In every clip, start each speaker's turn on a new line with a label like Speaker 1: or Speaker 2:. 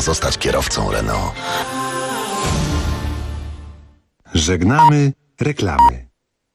Speaker 1: zostać kierowcą Renault.
Speaker 2: Żegnamy reklamy.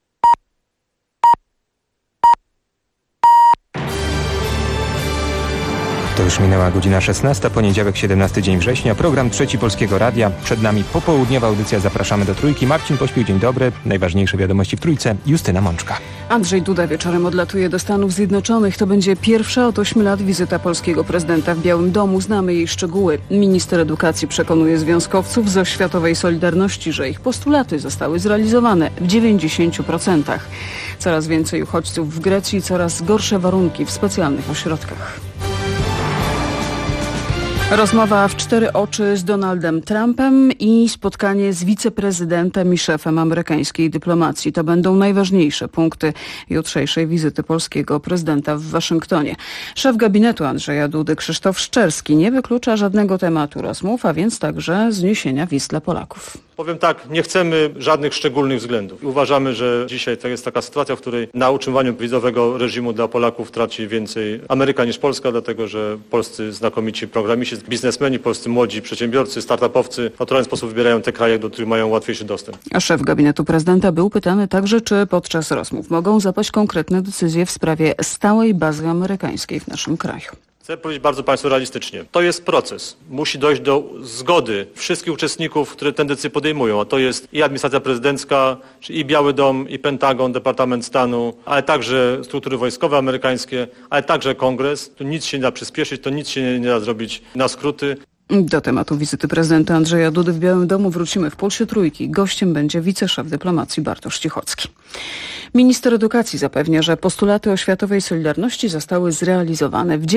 Speaker 3: To już minęła godzina 16, poniedziałek 17 dzień września, program Trzeci Polskiego Radia. Przed nami popołudniowa audycja Zapraszamy do Trójki. Marcin Pośpił, dzień dobry. Najważniejsze wiadomości w Trójce. Justyna Mączka.
Speaker 4: Andrzej Duda wieczorem odlatuje do Stanów Zjednoczonych. To będzie pierwsza od 8 lat wizyta polskiego prezydenta w Białym Domu. Znamy jej szczegóły. Minister edukacji przekonuje związkowców z oświatowej Solidarności, że ich postulaty zostały zrealizowane w 90%. Coraz więcej uchodźców w Grecji, coraz gorsze warunki w specjalnych ośrodkach. Rozmowa w 4 oczy z Donaldem Trumpem i spotkanie z wiceprezydentem i szefem amerykańskiej dyplomacji. To będą najważniejsze punkty jutrzejszej wizyty polskiego prezydenta w Waszyngtonie. Szef gabinetu Andrzeja Dudy Krzysztof Szczerski nie wyklucza żadnego tematu rozmów, a więc także zniesienia wiz dla Polaków.
Speaker 5: Powiem tak, nie chcemy żadnych szczególnych względów. Uważamy, że dzisiaj to jest taka sytuacja, w której na utrzymywaniu wizowego reżimu dla Polaków traci więcej Ameryka niż Polska, dlatego że polscy znakomici programiści, biznesmeni, polscy młodzi przedsiębiorcy, startupowcy w naturalny sposób wybierają te kraje, do których mają łatwiejszy dostęp.
Speaker 4: A szef gabinetu prezydenta był pytany także, czy podczas rozmów mogą zapaść konkretne decyzje w sprawie stałej bazy amerykańskiej w naszym kraju.
Speaker 5: Chcę powiedzieć bardzo Państwu realistycznie. To jest proces. Musi dojść do zgody wszystkich uczestników, które tę decyzję podejmują. A to jest i administracja prezydencka, i Biały Dom, i Pentagon, Departament Stanu, ale także struktury wojskowe amerykańskie, ale także Kongres. Tu nic się nie da przyspieszyć, to nic się nie da zrobić na skróty.
Speaker 4: Do tematu wizyty prezydenta Andrzeja Dudy w Białym Domu wrócimy w Pulsie Trójki. Gościem będzie wiceszef dyplomacji Bartosz Cichocki. Minister edukacji zapewnia, że postulaty oświatowej Solidarności zostały zrealizowane w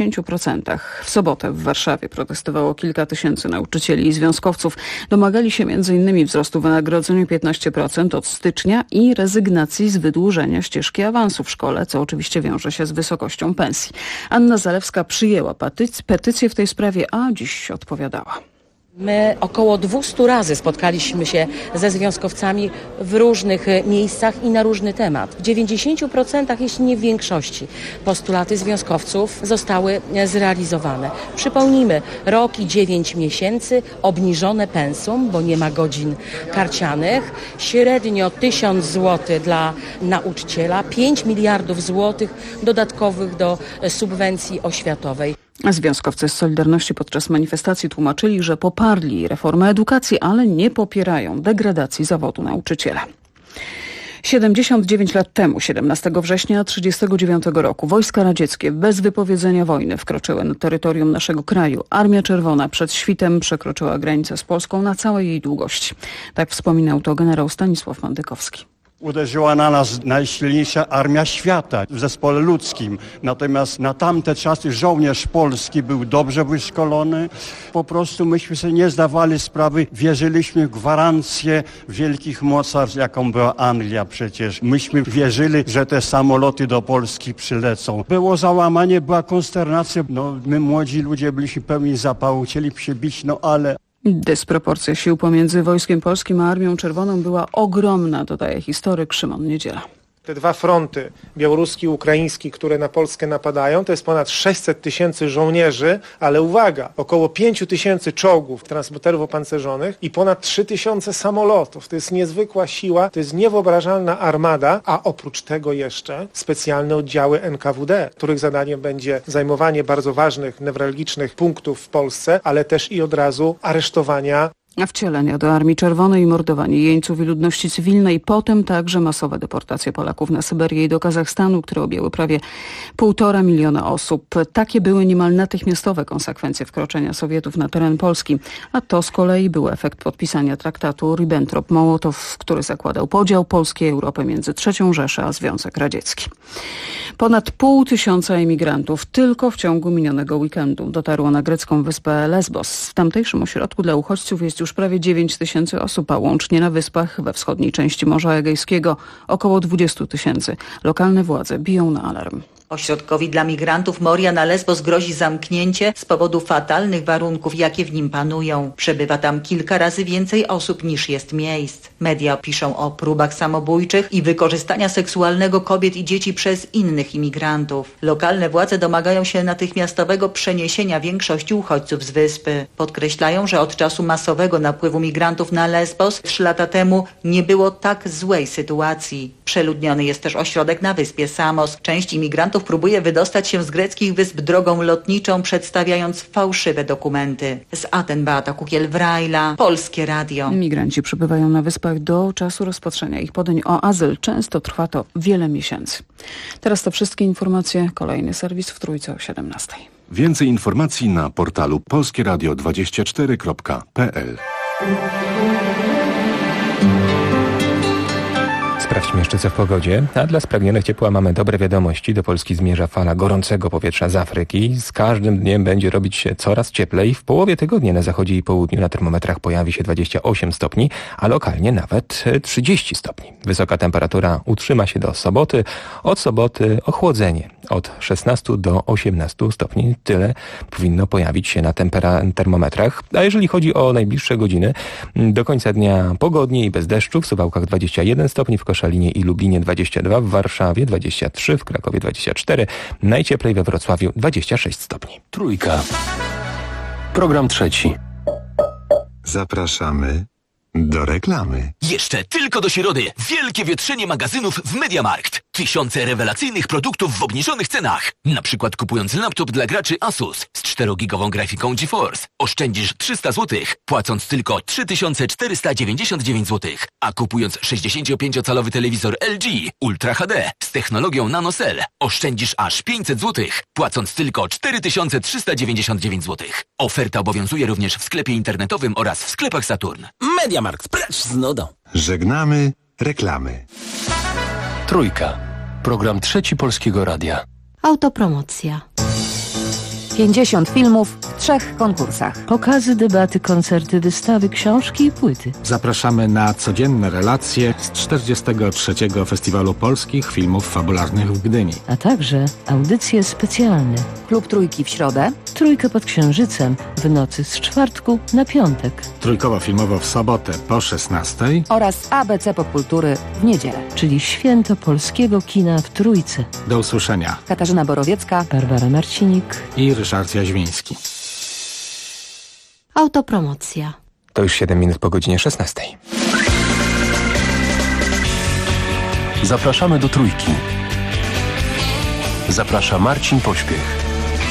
Speaker 4: 90%. W sobotę w Warszawie protestowało kilka tysięcy nauczycieli i związkowców. Domagali się m.in. wzrostu wynagrodzeń 15% od stycznia i rezygnacji z wydłużenia ścieżki awansu w szkole, co oczywiście wiąże się z wysokością pensji. Anna Zalewska przyjęła petycję w tej sprawie, a dziś odpowiadała.
Speaker 6: My około 200 razy spotkaliśmy się ze związkowcami w różnych miejscach i na różny temat. W 90%, jeśli nie w większości, postulaty związkowców zostały zrealizowane. Przypomnijmy, rok i 9 miesięcy, obniżone pensum, bo nie ma godzin karcianych, średnio 1000 zł dla nauczyciela, 5 miliardów złotych dodatkowych do subwencji oświatowej.
Speaker 4: Związkowcy z Solidarności podczas manifestacji tłumaczyli, że poparli reformę edukacji, ale nie popierają degradacji zawodu nauczyciela. 79 lat temu, 17 września 1939 roku, wojska radzieckie bez wypowiedzenia wojny wkroczyły na terytorium naszego kraju. Armia Czerwona przed świtem przekroczyła granicę z Polską na całej jej długości. Tak wspominał to generał Stanisław Mandykowski.
Speaker 7: Uderzyła na nas najsilniejsza armia świata w zespole ludzkim. Natomiast na tamte czasy żołnierz polski był dobrze wyszkolony. Po prostu myśmy sobie nie zdawali sprawy. Wierzyliśmy w gwarancję wielkich mocarstw, jaką była Anglia przecież. Myśmy wierzyli, że te samoloty do Polski przylecą. Było załamanie, była konsternacja. My młodzi ludzie byliśmy pełni zapału, chcieli się bić, ale...
Speaker 4: Dysproporcja sił pomiędzy Wojskiem Polskim a Armią Czerwoną była ogromna, dodaje historyk Szymon Niedziela.
Speaker 8: Te dwa fronty, białoruski i ukraiński, które na Polskę napadają, to jest ponad 600 tysięcy żołnierzy, ale uwaga, około 5 tysięcy czołgów, transporterów opancerzonych i ponad 3 tysiące samolotów. To jest niezwykła siła, to jest niewyobrażalna armada, a oprócz tego jeszcze specjalne oddziały NKWD, których zadaniem będzie zajmowanie bardzo ważnych, newralgicznych punktów w Polsce, ale też i od razu aresztowania.
Speaker 4: Wcielenia do Armii Czerwonej, mordowanie jeńców i ludności cywilnej, potem także masowe deportacje Polaków na Syberię i do Kazachstanu, które objęły prawie 1,5 miliona osób. Takie były niemal natychmiastowe konsekwencje wkroczenia Sowietów na teren Polski, a to z kolei był efekt podpisania traktatu Ribbentrop-Mołotow, który zakładał podział Polski i Europy między III Rzeszę a Związek Radziecki. Ponad 500 emigrantów tylko w ciągu minionego weekendu dotarło na grecką wyspę Lesbos. W tamtejszym ośrodku dla uchodźców jest już prawie 9 tysięcy osób, a łącznie na wyspach we wschodniej części Morza Egejskiego około 20 tysięcy. Lokalne władze biją na alarm.
Speaker 1: Ośrodkowi dla migrantów Moria na Lesbos grozi zamknięcie z powodu fatalnych warunków, jakie w nim panują. Przebywa tam kilka razy więcej osób niż jest miejsc. Media piszą o próbach samobójczych i wykorzystania seksualnego kobiet i dzieci przez innych imigrantów. Lokalne władze domagają się natychmiastowego przeniesienia większości uchodźców z wyspy. Podkreślają, że od czasu masowego napływu migrantów na Lesbos 3 lata temu nie było tak złej sytuacji. Przeludniony jest też ośrodek na wyspie Samos. Część imigrantów próbuje wydostać się z greckich wysp drogą lotniczą, przedstawiając fałszywe dokumenty. Z Aten Beata Kukiel-Wrajla, Polskie Radio.
Speaker 4: Migranci przebywają na wyspach do czasu rozpatrzenia ich podań o azyl. Często trwa to wiele miesięcy. Teraz to wszystkie informacje. Kolejny serwis w Trójce o 17:00.
Speaker 2: Więcej informacji na portalu polskieradio24.pl.
Speaker 3: Sprawdźmy jeszcze co w pogodzie. A dla spragnionych ciepła mamy dobre wiadomości. Do Polski zmierza fala gorącego powietrza z Afryki. Z każdym dniem będzie robić się coraz cieplej. W połowie tygodnia na zachodzie i południu na termometrach pojawi się 28 stopni, a lokalnie nawet 30 stopni. Wysoka temperatura utrzyma się do soboty. Od soboty ochłodzenie od 16 do 18 stopni. Tyle powinno pojawić się na termometrach. A jeżeli chodzi o najbliższe godziny, do końca dnia pogodnie i bez deszczu. W Suwałkach 21 stopni, w Koszalinie i Lublinie 22, w Warszawie 23, w Krakowie 24, najcieplej we Wrocławiu 26 stopni.
Speaker 9: Trójka. Program trzeci.
Speaker 2: Zapraszamy do reklamy.
Speaker 10: Jeszcze tylko do środy. Wielkie wietrzenie magazynów w MediaMarkt. Tysiące rewelacyjnych produktów w obniżonych cenach. Na przykład kupując laptop dla graczy Asus z 4-gigową grafiką GeForce oszczędzisz 300 zł, płacąc tylko 3499 zł. A kupując 65-calowy telewizor LG Ultra HD z technologią NanoCell oszczędzisz aż 500 zł, płacąc tylko 4399 zł. Oferta obowiązuje również w sklepie internetowym oraz w sklepach Saturn.
Speaker 9: MediaMarkt, precz z nudą.
Speaker 2: Żegnamy reklamy.
Speaker 9: Trójka. Program trzeci Polskiego Radia.
Speaker 11: Autopromocja. 50 filmów w 3 konkursach.
Speaker 12: Pokazy, debaty, koncerty, wystawy, książki i płyty.
Speaker 13: Zapraszamy na codzienne relacje z 43. Festiwalu Polskich Filmów Fabularnych w Gdyni.
Speaker 12: A także audycje specjalne.
Speaker 11: Klub Trójki w środę.
Speaker 12: Trójka pod Księżycem w nocy z czwartku na piątek.
Speaker 13: Trójkowo-filmowo w sobotę po 16:00.
Speaker 11: Oraz ABC Popkultury w niedzielę.
Speaker 12: Czyli święto polskiego kina w Trójce.
Speaker 13: Do usłyszenia.
Speaker 11: Katarzyna Borowiecka,
Speaker 12: Barbara Marcinik
Speaker 13: i Ryszard Jaźwiński.
Speaker 11: Autopromocja.
Speaker 3: To już 7 minut po godzinie 16:00.
Speaker 9: Zapraszamy do Trójki. Zaprasza Marcin Pośpiech.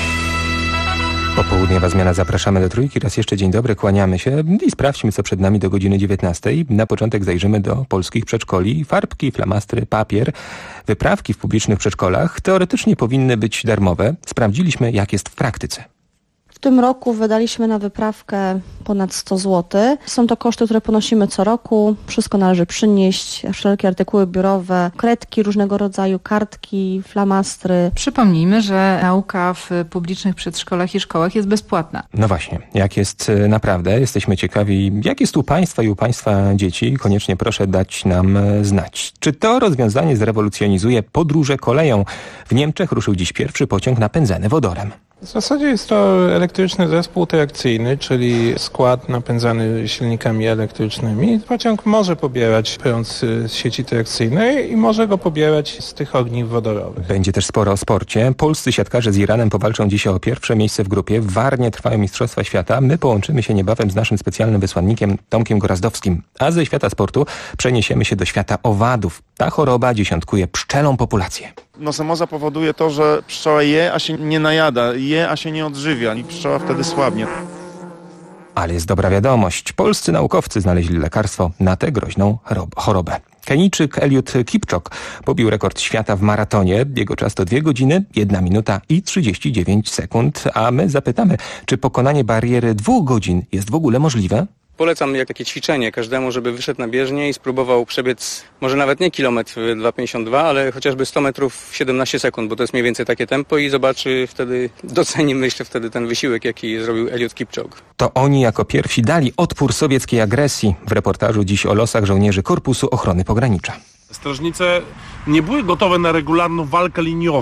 Speaker 3: Popołudniowa zmiana, zapraszamy do Trójki. Raz jeszcze dzień dobry, kłaniamy się i sprawdźmy, co przed nami do godziny 19:00. Na początek zajrzymy do polskich przedszkoli. Farbki, flamastry, papier, wyprawki w publicznych przedszkolach teoretycznie powinny być darmowe. Sprawdziliśmy, jak jest w praktyce.
Speaker 14: W tym roku wydaliśmy na wyprawkę ponad 100 zł. Są to koszty, które ponosimy co roku. Wszystko należy przynieść, wszelkie artykuły biurowe, kredki różnego rodzaju, kartki, flamastry.
Speaker 15: Przypomnijmy, że nauka w publicznych przedszkolach i szkołach jest bezpłatna.
Speaker 3: No właśnie, jak jest naprawdę? Jesteśmy ciekawi, jak jest u Państwa i u Państwa dzieci. Koniecznie proszę dać nam znać. Czy to rozwiązanie zrewolucjonizuje podróże koleją? W Niemczech ruszył dziś pierwszy pociąg napędzany wodorem.
Speaker 8: W zasadzie jest to elektryczny zespół trakcyjny, czyli skład napędzany silnikami elektrycznymi. Pociąg może pobierać prąd z sieci trakcyjnej i może go pobierać z tych ogniw wodorowych.
Speaker 3: Będzie też sporo o sporcie. Polscy siatkarze z Iranem powalczą dziś o pierwsze miejsce w grupie. W Warnie trwają Mistrzostwa Świata. My połączymy się niebawem z naszym specjalnym wysłannikiem Tomkiem Gorazdowskim. A ze świata sportu przeniesiemy się do świata owadów. Ta choroba dziesiątkuje pszczelą populację.
Speaker 16: Nosomoza powoduje to, że pszczoła je, a się nie najada, je, a się nie odżywia i pszczoła wtedy słabnie.
Speaker 3: Ale jest dobra wiadomość. Polscy naukowcy znaleźli lekarstwo na tę groźną chorobę. Kenijczyk Eliud Kipczok pobił rekord świata w maratonie. Jego czas to 2 godziny, 1 minuta i 39 sekund. A my zapytamy, czy pokonanie bariery 2 godzin jest w ogóle możliwe?
Speaker 17: Polecam jak takie ćwiczenie każdemu, żeby wyszedł na bieżnię i spróbował przebiec może nawet nie kilometr 2,52, ale chociażby 100 metrów w 17 sekund, bo to jest mniej więcej takie tempo i zobaczy wtedy, doceni myślę wtedy ten wysiłek, jaki zrobił Eliud Kipczok.
Speaker 3: To oni jako pierwsi dali odpór sowieckiej agresji. W reportażu dziś o losach żołnierzy Korpusu Ochrony Pogranicza.
Speaker 18: Strażnice nie były gotowe na regularną walkę liniową.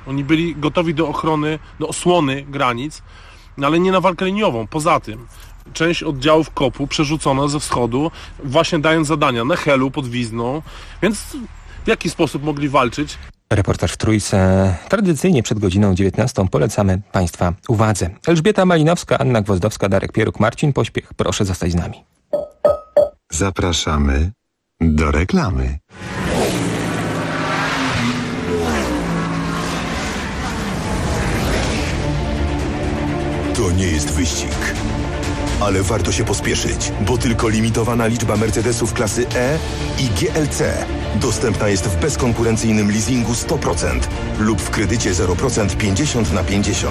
Speaker 18: Oni byli gotowi do ochrony, do osłony granic, no ale nie na walkę liniową. Poza tym część oddziałów KOP-u przerzucono ze wschodu, właśnie dając zadania na Helu pod Wizną, więc w jaki sposób mogli walczyć?
Speaker 3: Reportaż w Trójce. Tradycyjnie przed godziną 19 polecamy Państwa uwadze. Elżbieta Malinowska, Anna Gwozdowska, Darek Pieruk, Marcin Pośpiech. Proszę zostać z nami.
Speaker 2: Zapraszamy do reklamy.
Speaker 19: To nie jest wyścig, ale warto się pospieszyć, bo tylko limitowana liczba Mercedesów klasy E i GLC dostępna jest w bezkonkurencyjnym leasingu 100% lub w kredycie 0% 50/50.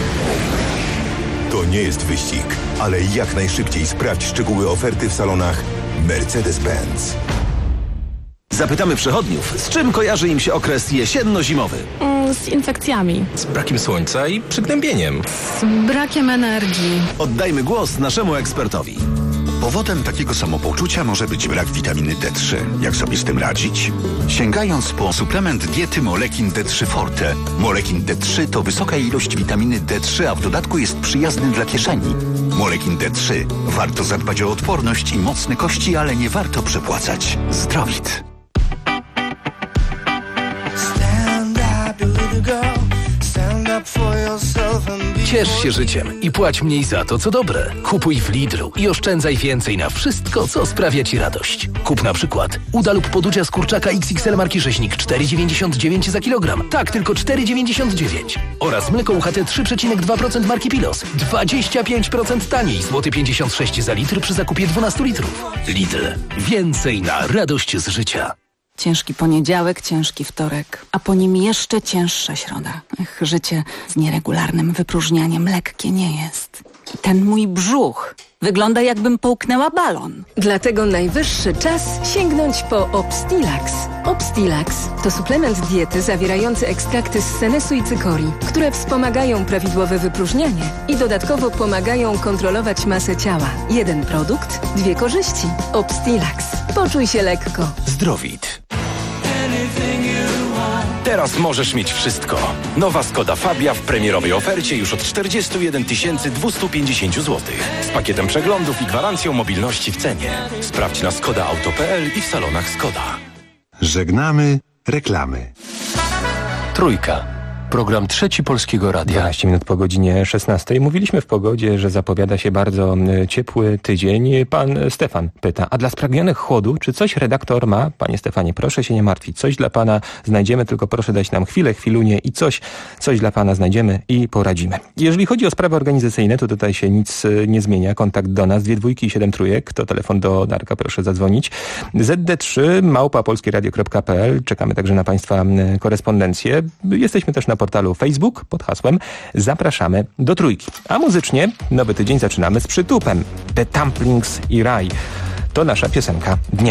Speaker 19: To nie jest wyścig, ale jak najszybciej sprawdź szczegóły oferty w salonach Mercedes-Benz.
Speaker 20: Zapytamy przechodniów, z czym kojarzy im się okres jesienno-zimowy?
Speaker 21: Z infekcjami.
Speaker 20: Z brakiem słońca i przygnębieniem.
Speaker 21: Z brakiem energii.
Speaker 20: Oddajmy głos naszemu ekspertowi.
Speaker 22: Powodem takiego samopoczucia może być brak witaminy D3. Jak sobie z tym radzić? Sięgając po suplement diety Molekin D3 Forte. Molekin D3 to wysoka ilość witaminy D3, a w dodatku jest przyjazny dla kieszeni. Molekin D3. Warto zadbać o odporność i mocne kości, ale nie warto przepłacać. Zdrowit.
Speaker 20: Ciesz się życiem i płać mniej za to, co dobre. Kupuj w Lidlu i oszczędzaj więcej na wszystko, co sprawia Ci radość. Kup na przykład uda lub poducia z kurczaka XXL marki Rzeźnik 4,99 za kilogram. Tak, tylko 4,99. Oraz mleko UHT 3,2% marki Pilos. 25% taniej, złoty 56 za litr przy zakupie 12 litrów. Lidl. Więcej na radość z życia.
Speaker 11: Ciężki poniedziałek, ciężki wtorek, a po nim jeszcze cięższa środa. Życie z nieregularnym wypróżnianiem lekkie nie jest. Ten mój brzuch wygląda, jakbym połknęła balon.
Speaker 23: Dlatego najwyższy czas sięgnąć po Obstilax. Obstilax to suplement diety zawierający ekstrakty z senesu i cykorii, które wspomagają prawidłowe wypróżnianie i dodatkowo pomagają kontrolować masę ciała. Jeden produkt, dwie korzyści. Obstilax. Poczuj się lekko.
Speaker 20: Zdrowit. Teraz możesz mieć wszystko. Nowa Skoda Fabia w premierowej ofercie już od 41 250 zł. Z pakietem przeglądów i gwarancją mobilności w cenie. Sprawdź na skodaauto.pl i w salonach Skoda.
Speaker 2: Żegnamy reklamy.
Speaker 9: Trójka. Program Trzeci Polskiego Radia.
Speaker 3: 12 minut po godzinie 16. Mówiliśmy w pogodzie, że zapowiada się bardzo ciepły tydzień. Pan Stefan pyta, a dla spragnionych chłodu, czy coś redaktor ma? Panie Stefanie, proszę się nie martwić. Coś dla pana znajdziemy, tylko proszę dać nam chwilunię i coś dla pana znajdziemy i poradzimy. Jeżeli chodzi o sprawy organizacyjne, to tutaj się nic nie zmienia. Kontakt do nas 2 dwójki i 7 trójek. To telefon do Darka, proszę zadzwonić. zd3@polskieradio.pl. Czekamy także na państwa korespondencję. Jesteśmy też na portalu Facebook pod hasłem Zapraszamy do Trójki. A muzycznie nowy tydzień zaczynamy z przytupem. The Dumplings i Raj. To nasza piosenka dnia.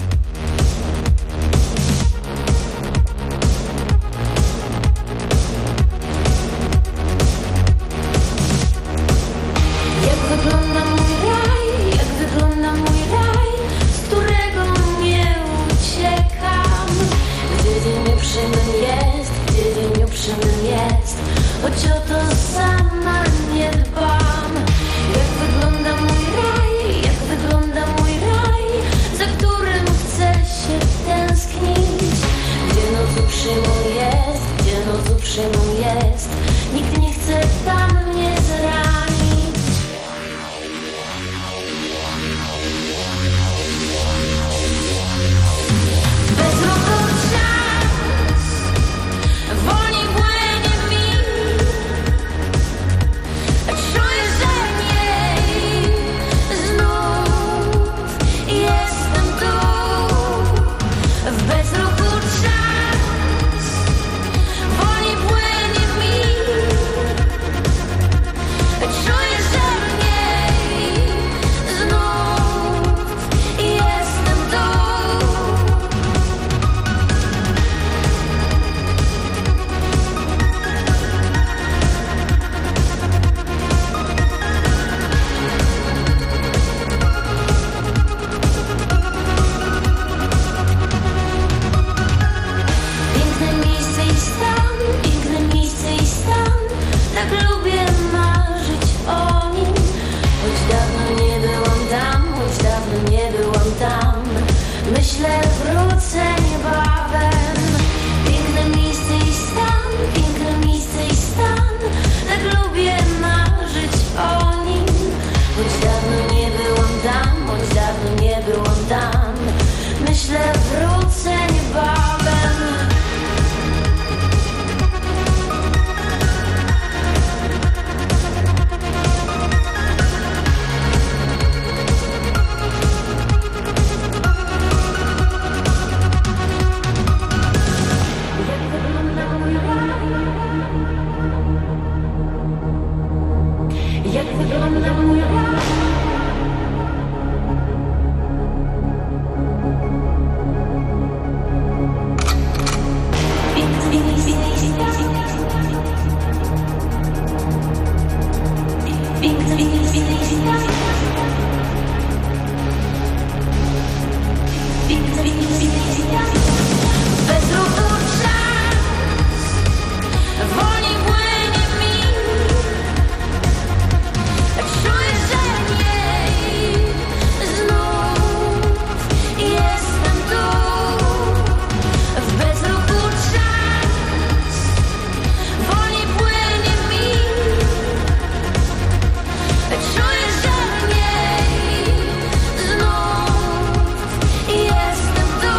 Speaker 24: Choć o to sama nie dbam. Jak wygląda mój raj, jak wygląda mój raj, za którym chcę się tęsknić. Gdzie noc uprzejmą jest, gdzie noc uprzejmą jest, nikt nie chce tam mnie zranić. Bezroko czas wolniej płynie mi. Myślę, wrócę niebawem. Piękne miejsce i stan, piękne miejsce i stan. Tak lubię marzyć o nim. Choć dawno nie byłam tam, choć dawno nie byłam tam. Myślę, wrócę niebawem. Jak wygląda mój raj? Bez ruchu czas wolniej płynie mi. Czuję, że nie znów jestem tu. W bezruchu czas wolniej płynie mi. Czuję, że nie znów jestem tu.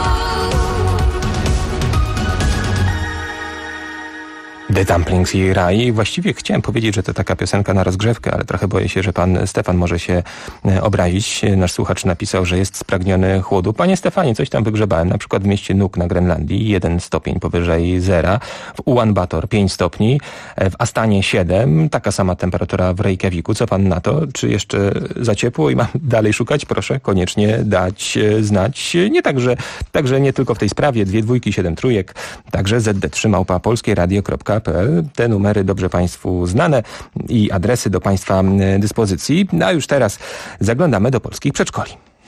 Speaker 3: The Dumplings i Raj. Właściwie chciałem powiedzieć, że to taka piosenka na rozgrzewkę, ale trochę boję się, że pan Stefan może się obrazić. Nasz słuchacz napisał, że jest spragniony chłodu. Panie Stefanie, coś tam wygrzebałem, na przykład w mieście Nuuk na Grenlandii 1 stopień powyżej zera, w Ulaanbaatar 5 stopni, w Astanie 7, taka sama temperatura w Reykjaviku. Co pan na to? Czy jeszcze za ciepło i mam dalej szukać? Proszę koniecznie dać znać. Nie także nie tylko w tej sprawie, 2 dwójki, 7 trójek, także zd3@polskieradio.pl. Te numery dobrze państwu znane i adresy do państwa dyspozycji. A już teraz zaglądamy do polskich przedszkoli.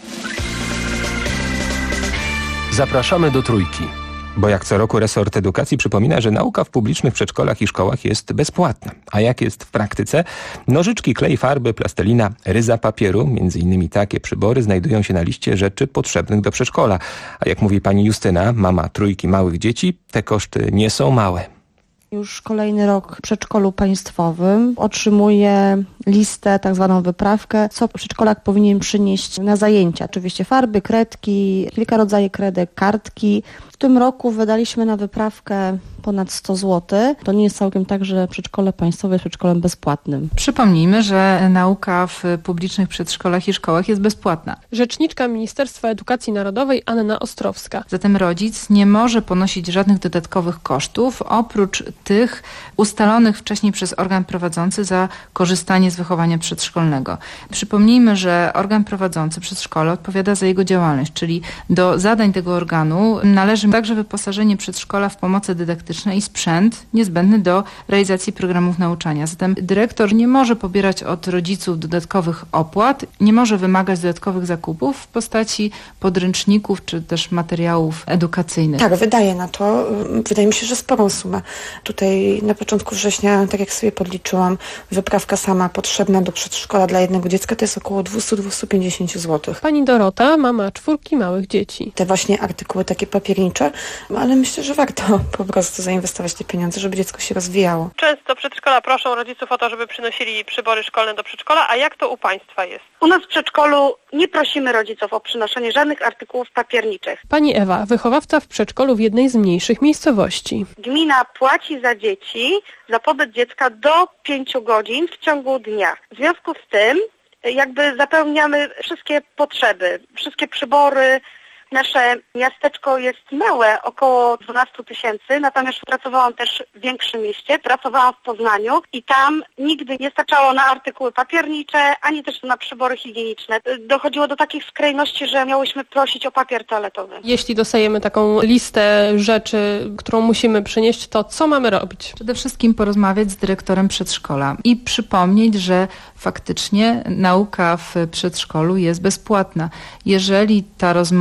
Speaker 9: Zapraszamy do Trójki.
Speaker 3: Bo jak co roku resort edukacji przypomina, że nauka w publicznych przedszkolach i szkołach jest bezpłatna. A jak jest w praktyce? Nożyczki, klej, farby, plastelina, ryza papieru, między innymi takie przybory znajdują się na liście rzeczy potrzebnych do przedszkola. A jak mówi pani Justyna, mama 3 małych dzieci, te koszty nie są małe.
Speaker 14: Już kolejny rok w przedszkolu państwowym otrzymuje listę, tak zwaną wyprawkę, co przedszkolak powinien przynieść na zajęcia. Oczywiście farby, kredki, kilka rodzajów kredek, kartki. W tym roku wydaliśmy na wyprawkę ponad 100 zł. To nie jest całkiem tak, że przedszkole państwowe jest przedszkolem bezpłatnym.
Speaker 15: Przypomnijmy, że nauka w publicznych przedszkolach i szkołach jest bezpłatna.
Speaker 1: Rzeczniczka Ministerstwa Edukacji Narodowej Anna Ostrowska.
Speaker 15: Zatem rodzic nie może ponosić żadnych dodatkowych kosztów, oprócz tych ustalonych wcześniej przez organ prowadzący za korzystanie z wychowania przedszkolnego. Przypomnijmy, że organ prowadzący przedszkole odpowiada za jego działalność, czyli do zadań tego organu należy także wyposażenie przedszkola w pomoce dydaktyczne i sprzęt niezbędny do realizacji programów nauczania. Zatem dyrektor nie może pobierać od rodziców dodatkowych opłat, nie może wymagać dodatkowych zakupów w postaci podręczników czy też materiałów edukacyjnych.
Speaker 5: Tak, wydaje mi się, że sporą sumę. Tutaj na początku września, tak jak sobie podliczyłam, wyprawka sama potrzebna do przedszkola dla jednego dziecka to jest około 200-250 zł.
Speaker 1: Pani Dorota, mama 4 małych dzieci.
Speaker 5: Te właśnie artykuły takie papiernicze, ale myślę, że warto po prostu zainwestować te pieniądze, żeby dziecko się rozwijało.
Speaker 1: Często przedszkola proszą rodziców o to, żeby przynosili przybory szkolne do przedszkola, a jak to u państwa jest?
Speaker 6: U nas w przedszkolu nie prosimy rodziców o przynoszenie żadnych artykułów papierniczych.
Speaker 1: Pani Ewa, wychowawca w przedszkolu w jednej z mniejszych miejscowości.
Speaker 6: Gmina płaci za dzieci, za pobyt dziecka do 5 godzin w ciągu dnia. W związku z tym jakby zapełniamy wszystkie potrzeby, wszystkie przybory. Nasze miasteczko jest małe, około 12 000, natomiast pracowałam też w większym mieście, pracowałam w Poznaniu i tam nigdy nie starczało na artykuły papiernicze, ani też na przybory higieniczne. Dochodziło do takich skrajności, że miałyśmy prosić o papier toaletowy.
Speaker 1: Jeśli dostajemy taką listę rzeczy, którą musimy przynieść, to co mamy robić?
Speaker 15: Przede wszystkim porozmawiać z dyrektorem przedszkola i przypomnieć, że faktycznie nauka w przedszkolu jest bezpłatna. Jeżeli ta rozmowa nie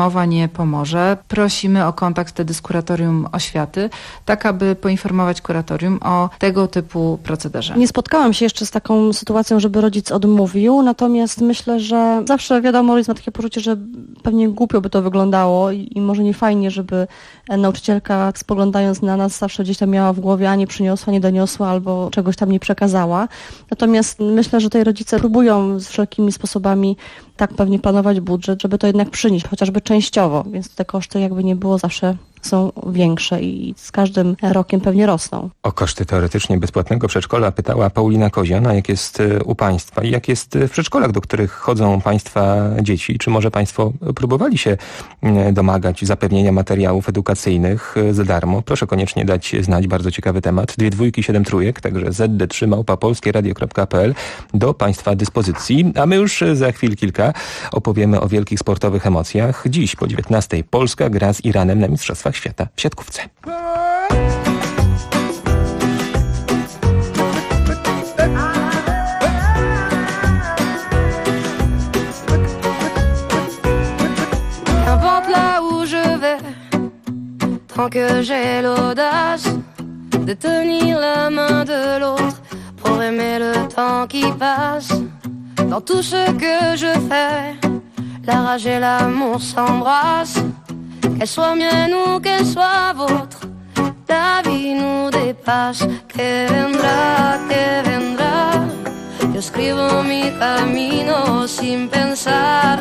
Speaker 15: nie pomoże. Prosimy o kontakt wtedy z kuratorium oświaty, tak aby poinformować kuratorium o tego typu procederze.
Speaker 14: Nie spotkałam się jeszcze z taką sytuacją, żeby rodzic odmówił, natomiast myślę, że zawsze wiadomo, rodzic ma takie poczucie, że pewnie głupio by to wyglądało i może nie fajnie, żeby nauczycielka, spoglądając na nas, zawsze gdzieś tam miała w głowie, a nie przyniosła, nie doniosła albo czegoś tam nie przekazała. Natomiast myślę, że tutaj rodzice próbują z wszelkimi sposobami tak pewnie planować budżet, żeby to jednak przynieść, chociażby częściowo, więc te koszty jakby nie było zawsze są większe i z każdym rokiem pewnie rosną.
Speaker 3: O koszty teoretycznie bezpłatnego przedszkola pytała Paulina Koziana, jak jest u Państwa i jak jest w przedszkolach, do których chodzą Państwa dzieci. Czy może Państwo próbowali się domagać zapewnienia materiałów edukacyjnych za darmo? Proszę koniecznie dać znać, bardzo ciekawy temat. 2 dwójki, 7 trójek, także zd3@polskieradio.pl do Państwa dyspozycji. A my już za chwil kilka opowiemy o wielkich sportowych emocjach. Dziś po 19:00 Polska gra z Iranem na Mistrzostwach Świata w siatkówce.
Speaker 24: Qu'importe là où je vais, tant que j'ai l'audace de tenir la main de l'autre pour aimer le temps qui passe. Dans tout ce que je fais, la rage et l'amour s'embrassent. Qu'elle soit mienne ou qu'elle soit vôtre, la vie nous dépasse. Que vendrá, yo escribo mi camino sin pensar,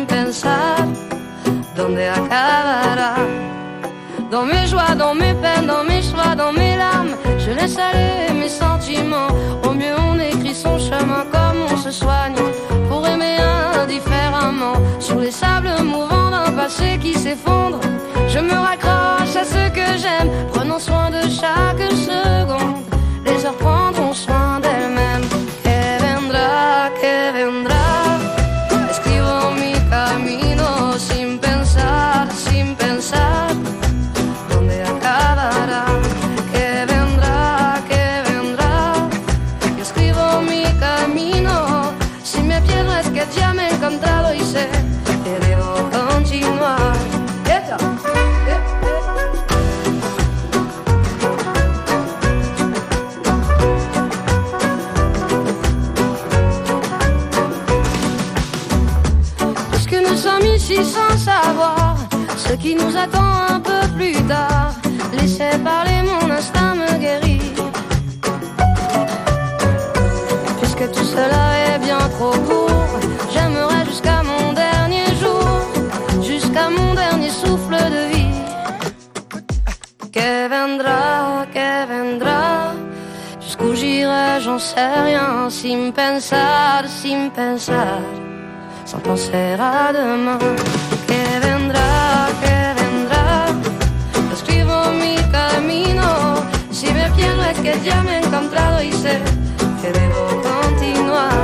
Speaker 24: dónde acabará. Dans mes joies, dans mes peines, dans mes choix, dans mes larmes, je laisse aller mes sentiments. Au mieux on écrit son chemin comme on se soigne, pour aimer indifféremment. Sur les sables mouvants d'un passé qui s'effondre, je me raccroche à ce que j'aime, prenons soin de chaque seconde. Les heures prendront soin d'elles-mêmes. Que vendrá, escribo mi camino sin pensar, dónde acabará. Que vendrá, yo escribo mi camino. Si me pierdo es que ya me he encontrado y sé que debo continuar. Puisque nous sommes ici sans savoir ce qui nous attend un peu plus tard, laissez parler, mon instinct me guérit. Puisque tout cela est bien trop court, j'aimerais jusqu'à mon dernier jour, jusqu'à mon dernier souffle de vie. Que vendrá, jusqu'où j'irai, j'en sais rien, sin pensar, sans penser à demain. Que vendrá, yo escribo mi camino. Si me pierdo es que ya me he encontrado y sé que debo continuar.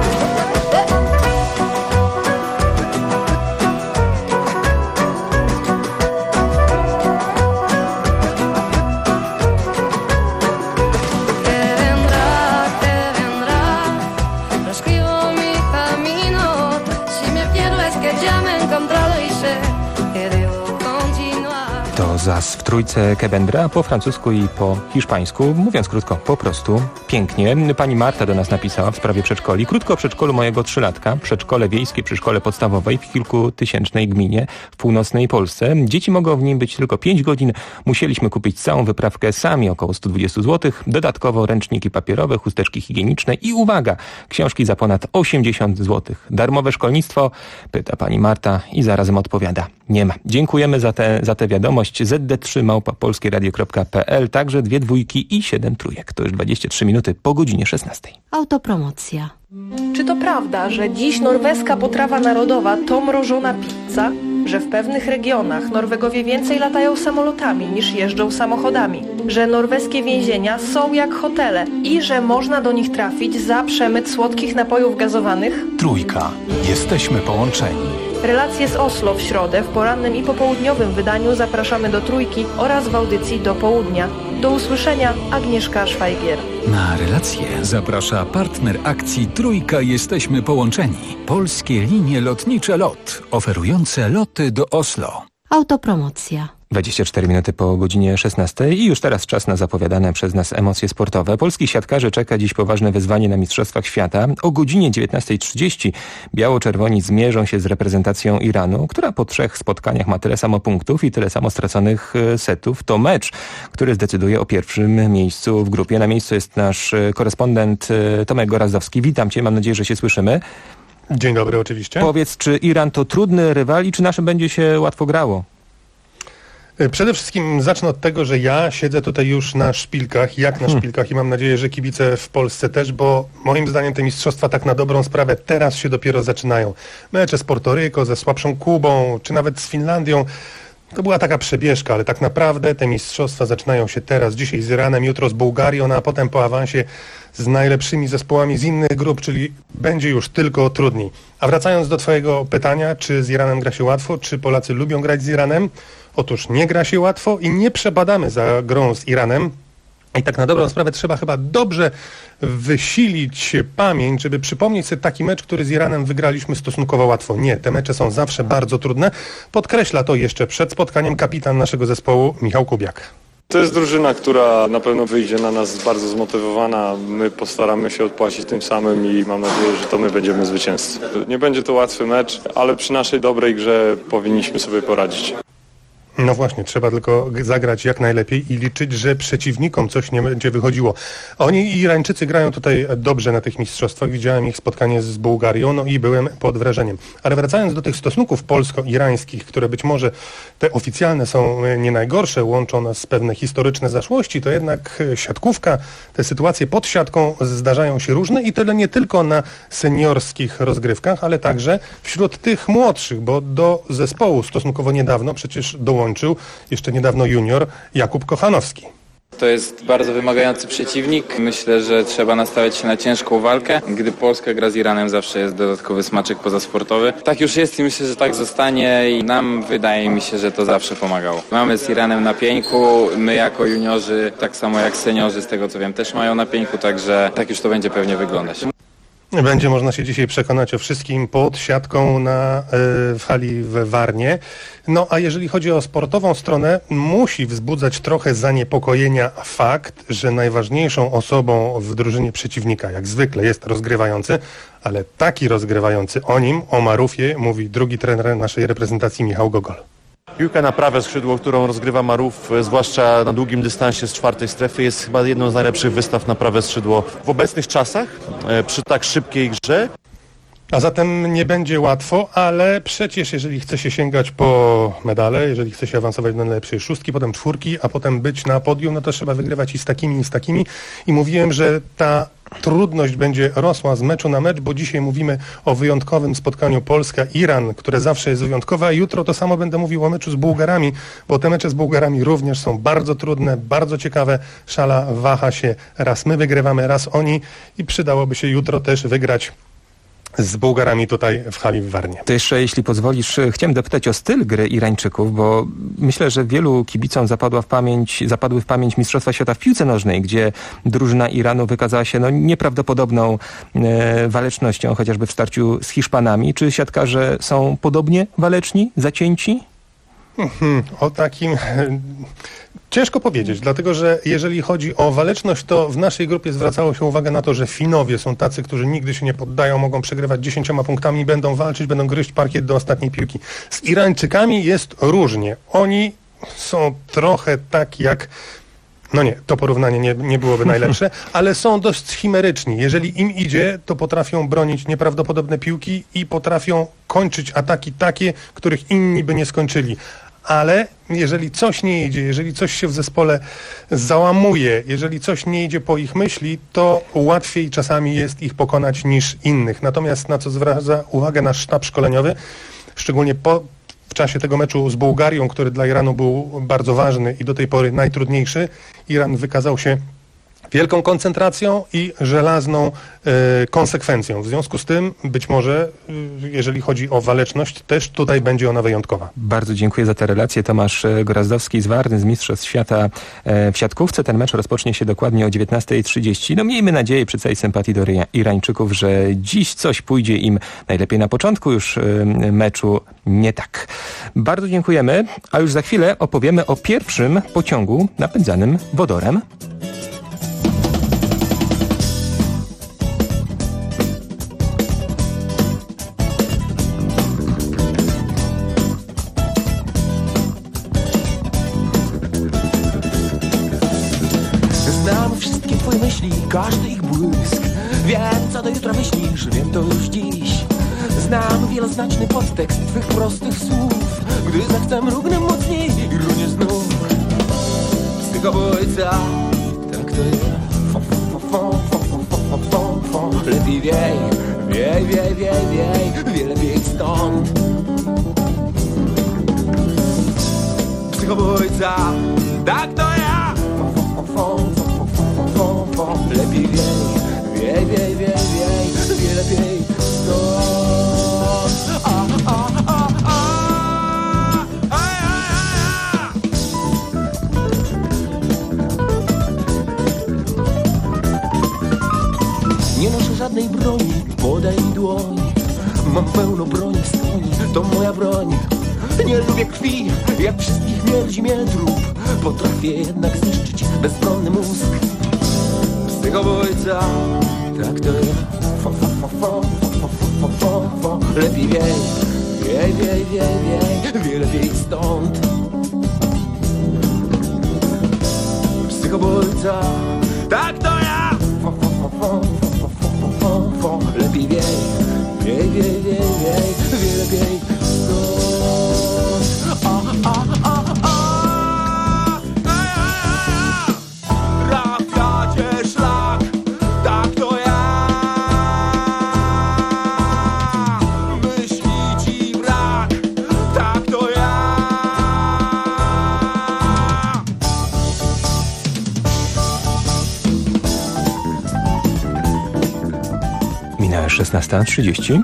Speaker 3: To zas w trójce Que vendrá po francusku i po hiszpańsku. Mówiąc krótko, po prostu pięknie. Pani Marta do nas napisała w sprawie przedszkoli. Krótko o przedszkolu mojego 3-latka. Przedszkole wiejskie przy szkole podstawowej w kilkutysięcznej gminie w północnej Polsce. Dzieci mogą w nim być tylko 5 godzin. Musieliśmy kupić całą wyprawkę sami, około 120 zł. Dodatkowo ręczniki papierowe, chusteczki higieniczne i uwaga, książki za ponad 80 zł. Darmowe szkolnictwo? Pyta pani Marta i zarazem odpowiada. Nie ma. Dziękujemy za tę wiadomość. zd3@polskieradio.pl, także 2 dwójki i 7 trójek. To już 23 minuty po godzinie 16:00.
Speaker 4: Autopromocja.
Speaker 7: Czy to prawda, że dziś norweska potrawa narodowa to mrożona pizza? Że w pewnych regionach Norwegowie więcej latają samolotami niż jeżdżą samochodami? Że norweskie więzienia są jak hotele i że można do nich trafić za przemyt słodkich napojów gazowanych?
Speaker 10: Trójka. Jesteśmy połączeni.
Speaker 7: Relacje z Oslo w środę w porannym i popołudniowym wydaniu zapraszamy do Trójki oraz w audycji do południa. Do usłyszenia, Agnieszka Szwajgier.
Speaker 10: Na relacje zaprasza partner akcji Trójka Jesteśmy Połączeni. Polskie linie lotnicze LOT, oferujące loty do Oslo.
Speaker 21: Autopromocja.
Speaker 3: 24 minuty po godzinie 16 i już teraz czas na zapowiadane przez nas emocje sportowe. Polskich siatkarzy czeka dziś poważne wyzwanie na Mistrzostwach Świata. O godzinie 19:30 biało-czerwoni zmierzą się z reprezentacją Iranu, która po 3 spotkaniach ma tyle samo punktów i tyle samo straconych setów. To mecz, który zdecyduje o pierwszym miejscu w grupie. Na miejscu jest nasz korespondent Tomek Gorazdowski. Witam Cię, mam nadzieję, że się słyszymy.
Speaker 4: Dzień dobry, oczywiście.
Speaker 3: Powiedz, czy Iran to trudny rywal i czy naszym będzie się łatwo grało?
Speaker 4: Przede wszystkim zacznę od tego, że ja siedzę tutaj już na szpilkach, jak na szpilkach i mam nadzieję, że kibice w Polsce też, bo moim zdaniem te mistrzostwa tak na dobrą sprawę teraz się dopiero zaczynają. Mecze z Portoryko, ze słabszą Kubą, czy nawet z Finlandią, to była taka przebieżka, ale tak naprawdę te mistrzostwa zaczynają się teraz, dzisiaj z Iranem, jutro z Bułgarią, a potem po awansie z najlepszymi zespołami z innych grup, czyli będzie już tylko trudniej. A wracając do Twojego pytania, czy z Iranem gra się łatwo, czy Polacy lubią grać z Iranem? Otóż nie gra się łatwo i nie przepadamy za grą z Iranem. I tak na dobrą sprawę trzeba chyba dobrze wysilić pamięć, żeby przypomnieć sobie taki mecz, który z Iranem wygraliśmy stosunkowo łatwo. Nie, te mecze są zawsze bardzo trudne. Podkreśla to jeszcze przed spotkaniem kapitan naszego zespołu Michał Kubiak.
Speaker 8: To jest drużyna, która na pewno wyjdzie na nas bardzo zmotywowana. My postaramy się odpłacić tym samym i mam nadzieję, że to my będziemy zwycięzcy. Nie będzie to łatwy mecz, ale przy naszej dobrej grze powinniśmy sobie poradzić.
Speaker 4: No właśnie, trzeba tylko zagrać jak najlepiej i liczyć, że przeciwnikom coś nie będzie wychodziło. Oni, Irańczycy, grają tutaj dobrze na tych mistrzostwach. Widziałem ich spotkanie z Bułgarią, no i byłem pod wrażeniem. Ale wracając do tych stosunków polsko-irańskich, które być może te oficjalne są nie najgorsze, łączą nas pewne historyczne zaszłości, to jednak siatkówka, te sytuacje pod siatką zdarzają się różne i tyle nie tylko na seniorskich rozgrywkach, ale także wśród tych młodszych, bo do zespołu stosunkowo niedawno przecież dołączył jeszcze niedawno junior Jakub Kochanowski.
Speaker 12: To jest bardzo wymagający przeciwnik. Myślę, że trzeba nastawiać się na ciężką walkę. Gdy Polska gra z Iranem, zawsze jest dodatkowy smaczek pozasportowy. Tak już jest i myślę, że tak zostanie i nam wydaje mi się, że to zawsze pomagało. Mamy z Iranem na pieńku, my jako juniorzy, tak samo jak seniorzy, z tego co wiem, też mają na pieńku, także tak już to będzie pewnie wyglądać.
Speaker 4: Będzie można się dzisiaj przekonać o wszystkim pod siatką w hali w Warnie. No a jeżeli chodzi o sportową stronę, musi wzbudzać trochę zaniepokojenia fakt, że najważniejszą osobą w drużynie przeciwnika, jak zwykle, jest rozgrywający, ale taki rozgrywający o Marufie mówi drugi trener naszej reprezentacji Michał Gogol.
Speaker 16: Piłka na prawe skrzydło, którą rozgrywa Maruf, zwłaszcza na długim dystansie z 4. strefy, jest chyba jedną z najlepszych wystaw na prawe skrzydło w obecnych czasach, przy tak szybkiej grze.
Speaker 4: A zatem nie będzie łatwo, ale przecież jeżeli chce się sięgać po medale, jeżeli chce się awansować do najlepszej 6, potem 4, a potem być na podium, no to trzeba wygrywać i z takimi. I mówiłem, że ta trudność będzie rosła z meczu na mecz, bo dzisiaj mówimy o wyjątkowym spotkaniu Polska-Iran, które zawsze jest wyjątkowe, a jutro to samo będę mówił o meczu z Bułgarami, bo te mecze z Bułgarami również są bardzo trudne, bardzo ciekawe. Szala waha się, raz my wygrywamy, raz oni i przydałoby się jutro też wygrać z Bułgarami tutaj w hali w Warnie.
Speaker 3: To jeszcze, jeśli pozwolisz, chciałem dopytać o styl gry Irańczyków, bo myślę, że wielu kibicom zapadły w pamięć Mistrzostwa Świata w piłce nożnej, gdzie drużyna Iranu wykazała się nieprawdopodobną walecznością, chociażby w starciu z Hiszpanami. Czy siatkarze są podobnie waleczni, zacięci?
Speaker 4: O takim... Ciężko powiedzieć, dlatego że jeżeli chodzi o waleczność, to w naszej grupie zwracało się uwagę na to, że Finowie są tacy, którzy nigdy się nie poddają, mogą przegrywać 10 punktami, będą walczyć, będą gryźć parkiet do ostatniej piłki. Z Irańczykami jest różnie. Oni są trochę tak jak... No nie, to porównanie nie byłoby najlepsze, ale są dość chimeryczni. Jeżeli im idzie, to potrafią bronić nieprawdopodobne piłki i potrafią kończyć ataki takie, których inni by nie skończyli. Ale jeżeli coś nie idzie, jeżeli coś się w zespole załamuje, jeżeli coś nie idzie po ich myśli, to łatwiej czasami jest ich pokonać niż innych. Natomiast na co zwraca uwagę nasz sztab szkoleniowy, szczególnie w czasie tego meczu z Bułgarią, który dla Iranu był bardzo ważny i do tej pory najtrudniejszy, Iran wykazał się wielką koncentracją i żelazną konsekwencją. W związku z tym być może, jeżeli chodzi o waleczność, też tutaj będzie ona wyjątkowa.
Speaker 3: Bardzo dziękuję za tę relację. Tomasz Gorazdowski z Warny, z Mistrzostw Świata w siatkówce. Ten mecz rozpocznie się dokładnie o 19:30. No miejmy nadzieję przy całej sympatii do Irańczyków, że dziś coś pójdzie im najlepiej na początku już meczu nie tak. Bardzo dziękujemy, a już za chwilę opowiemy o pierwszym pociągu napędzanym wodorem.
Speaker 13: Znam wszystkie twoje myśli, każdy ich błysk. Wiem, co do jutra myślisz, wiem to już dziś. Znam wieloznaczny podtekst twych prostych słów. Gdy zechcę, mrugnę mocniej i runie znów. Psychobójca, tak to jest. Lepiej wiej, wiej, wiej, wiej, wiej, wiele lepiej stąd. Psychobójca, tak to ja. Lepiej wiej, wiej, wiej, wiej, wiej, wiele lepiej stąd. Nie noszę żadnej broni, podaj mi dłoń. Mam pełno broni w stronie, to moja broń. Nie lubię krwi, jak wszystkich mierdzi mnie trup. Potrafię jednak zniszczyć bezbronny mózg. Psychobójca, tak to ja. Lepiej wiej, wiej, wiej, wiej, wiej, wiele lepiej stąd. Psychobójca, tak to ja. Lepiej wiej, wiej, wiej, wiej, wiej, wiele lepiej stąd. Trafiacie szlak, tak to ja. Myśli ci brak, tak to ja.
Speaker 3: Minęła 16:30.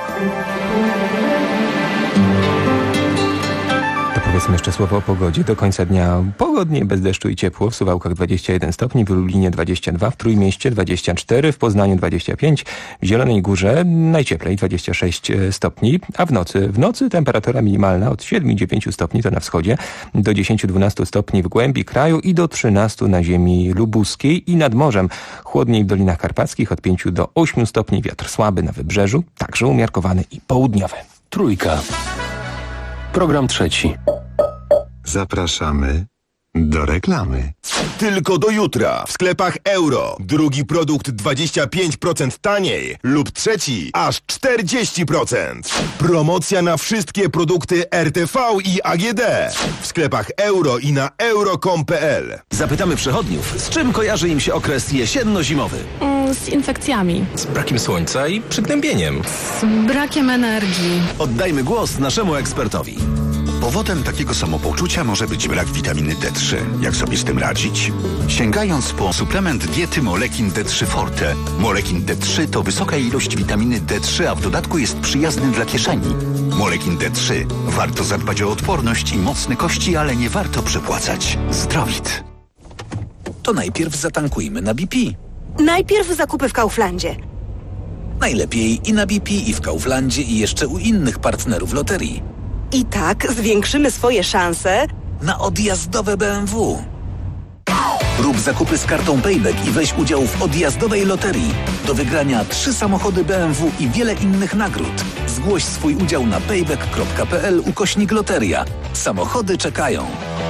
Speaker 3: Powiedzmy jeszcze słowo o pogodzie. Do końca dnia pogodnie, bez deszczu i ciepło. W Suwałkach 21 stopni, w Lublinie 22, w Trójmieście 24, w Poznaniu 25, w Zielonej Górze najcieplej 26 stopni, a w nocy temperatura minimalna od 7-9 stopni to na wschodzie, do 10-12 stopni w głębi kraju i do 13 na ziemi lubuskiej i nad morzem. Chłodniej w Dolinach Karpackich od 5 do 8 stopni, wiatr słaby na wybrzeżu, także umiarkowany i południowy.
Speaker 9: Trójka. Program trzeci.
Speaker 2: Zapraszamy do reklamy.
Speaker 17: Tylko do jutra w sklepach Euro. Drugi produkt 25% taniej lub trzeci aż 40%. Promocja na wszystkie produkty RTV i AGD. W sklepach Euro i na euro.com.pl.
Speaker 20: Zapytamy przechodniów, z czym kojarzy im się okres jesienno-zimowy.
Speaker 21: Z infekcjami.
Speaker 20: Z brakiem słońca i przygnębieniem.
Speaker 21: Z brakiem energii.
Speaker 20: Oddajmy głos naszemu ekspertowi.
Speaker 22: Powodem takiego samopoczucia może być brak witaminy D3. Jak sobie z tym radzić? Sięgając po suplement diety Molekin D3 Forte. Molekin D3 to wysoka ilość witaminy D3, a w dodatku jest przyjazny dla kieszeni. Molekin D3. Warto zadbać o odporność i mocne kości, ale nie warto przepłacać. Zdrowit.
Speaker 20: To najpierw zatankujmy na BP.
Speaker 18: Najpierw zakupy w Kauflandzie.
Speaker 20: Najlepiej i na BP, i w Kauflandzie, i jeszcze u innych partnerów loterii.
Speaker 18: I tak zwiększymy swoje szanse
Speaker 20: na odjazdowe BMW. Rób zakupy z kartą Payback i weź udział w odjazdowej loterii. Do wygrania 3 samochody BMW i wiele innych nagród. Zgłoś swój udział na payback.pl/loteria. Samochody czekają.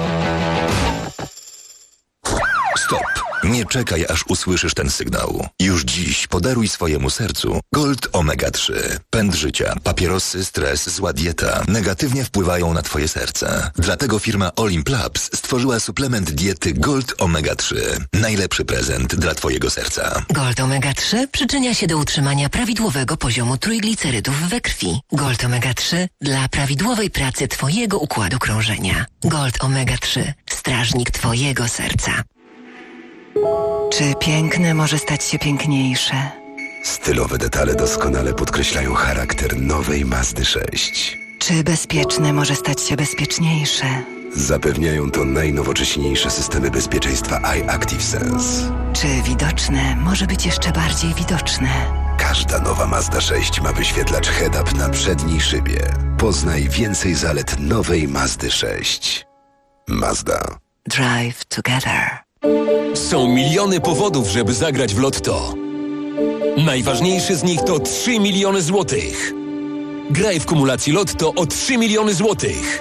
Speaker 19: Stop! Nie czekaj, aż usłyszysz ten sygnał. Już dziś podaruj swojemu sercu Gold Omega 3. Pęd życia, papierosy, stres, zła dieta negatywnie wpływają na twoje serce. Dlatego firma Olimplabs stworzyła suplement diety Gold Omega 3. Najlepszy prezent dla twojego serca.
Speaker 25: Gold Omega 3 przyczynia się do utrzymania prawidłowego poziomu trójglicerydów we krwi. Gold Omega 3 dla prawidłowej pracy twojego układu krążenia. Gold Omega 3. Strażnik twojego serca. Czy piękne może stać się piękniejsze?
Speaker 1: Stylowe detale doskonale podkreślają charakter nowej Mazdy 6.
Speaker 25: Czy bezpieczne może stać się bezpieczniejsze?
Speaker 1: Zapewniają to najnowocześniejsze systemy bezpieczeństwa iActive-Sense.
Speaker 25: Czy widoczne może być jeszcze bardziej widoczne?
Speaker 1: Każda nowa Mazda 6 ma wyświetlacz head-up na przedniej szybie. Poznaj więcej zalet nowej Mazdy 6. Mazda.
Speaker 25: Drive together.
Speaker 5: Są miliony powodów, żeby zagrać w Lotto. Najważniejszy z nich to 3 miliony złotych. Graj w kumulacji Lotto o 3 miliony złotych.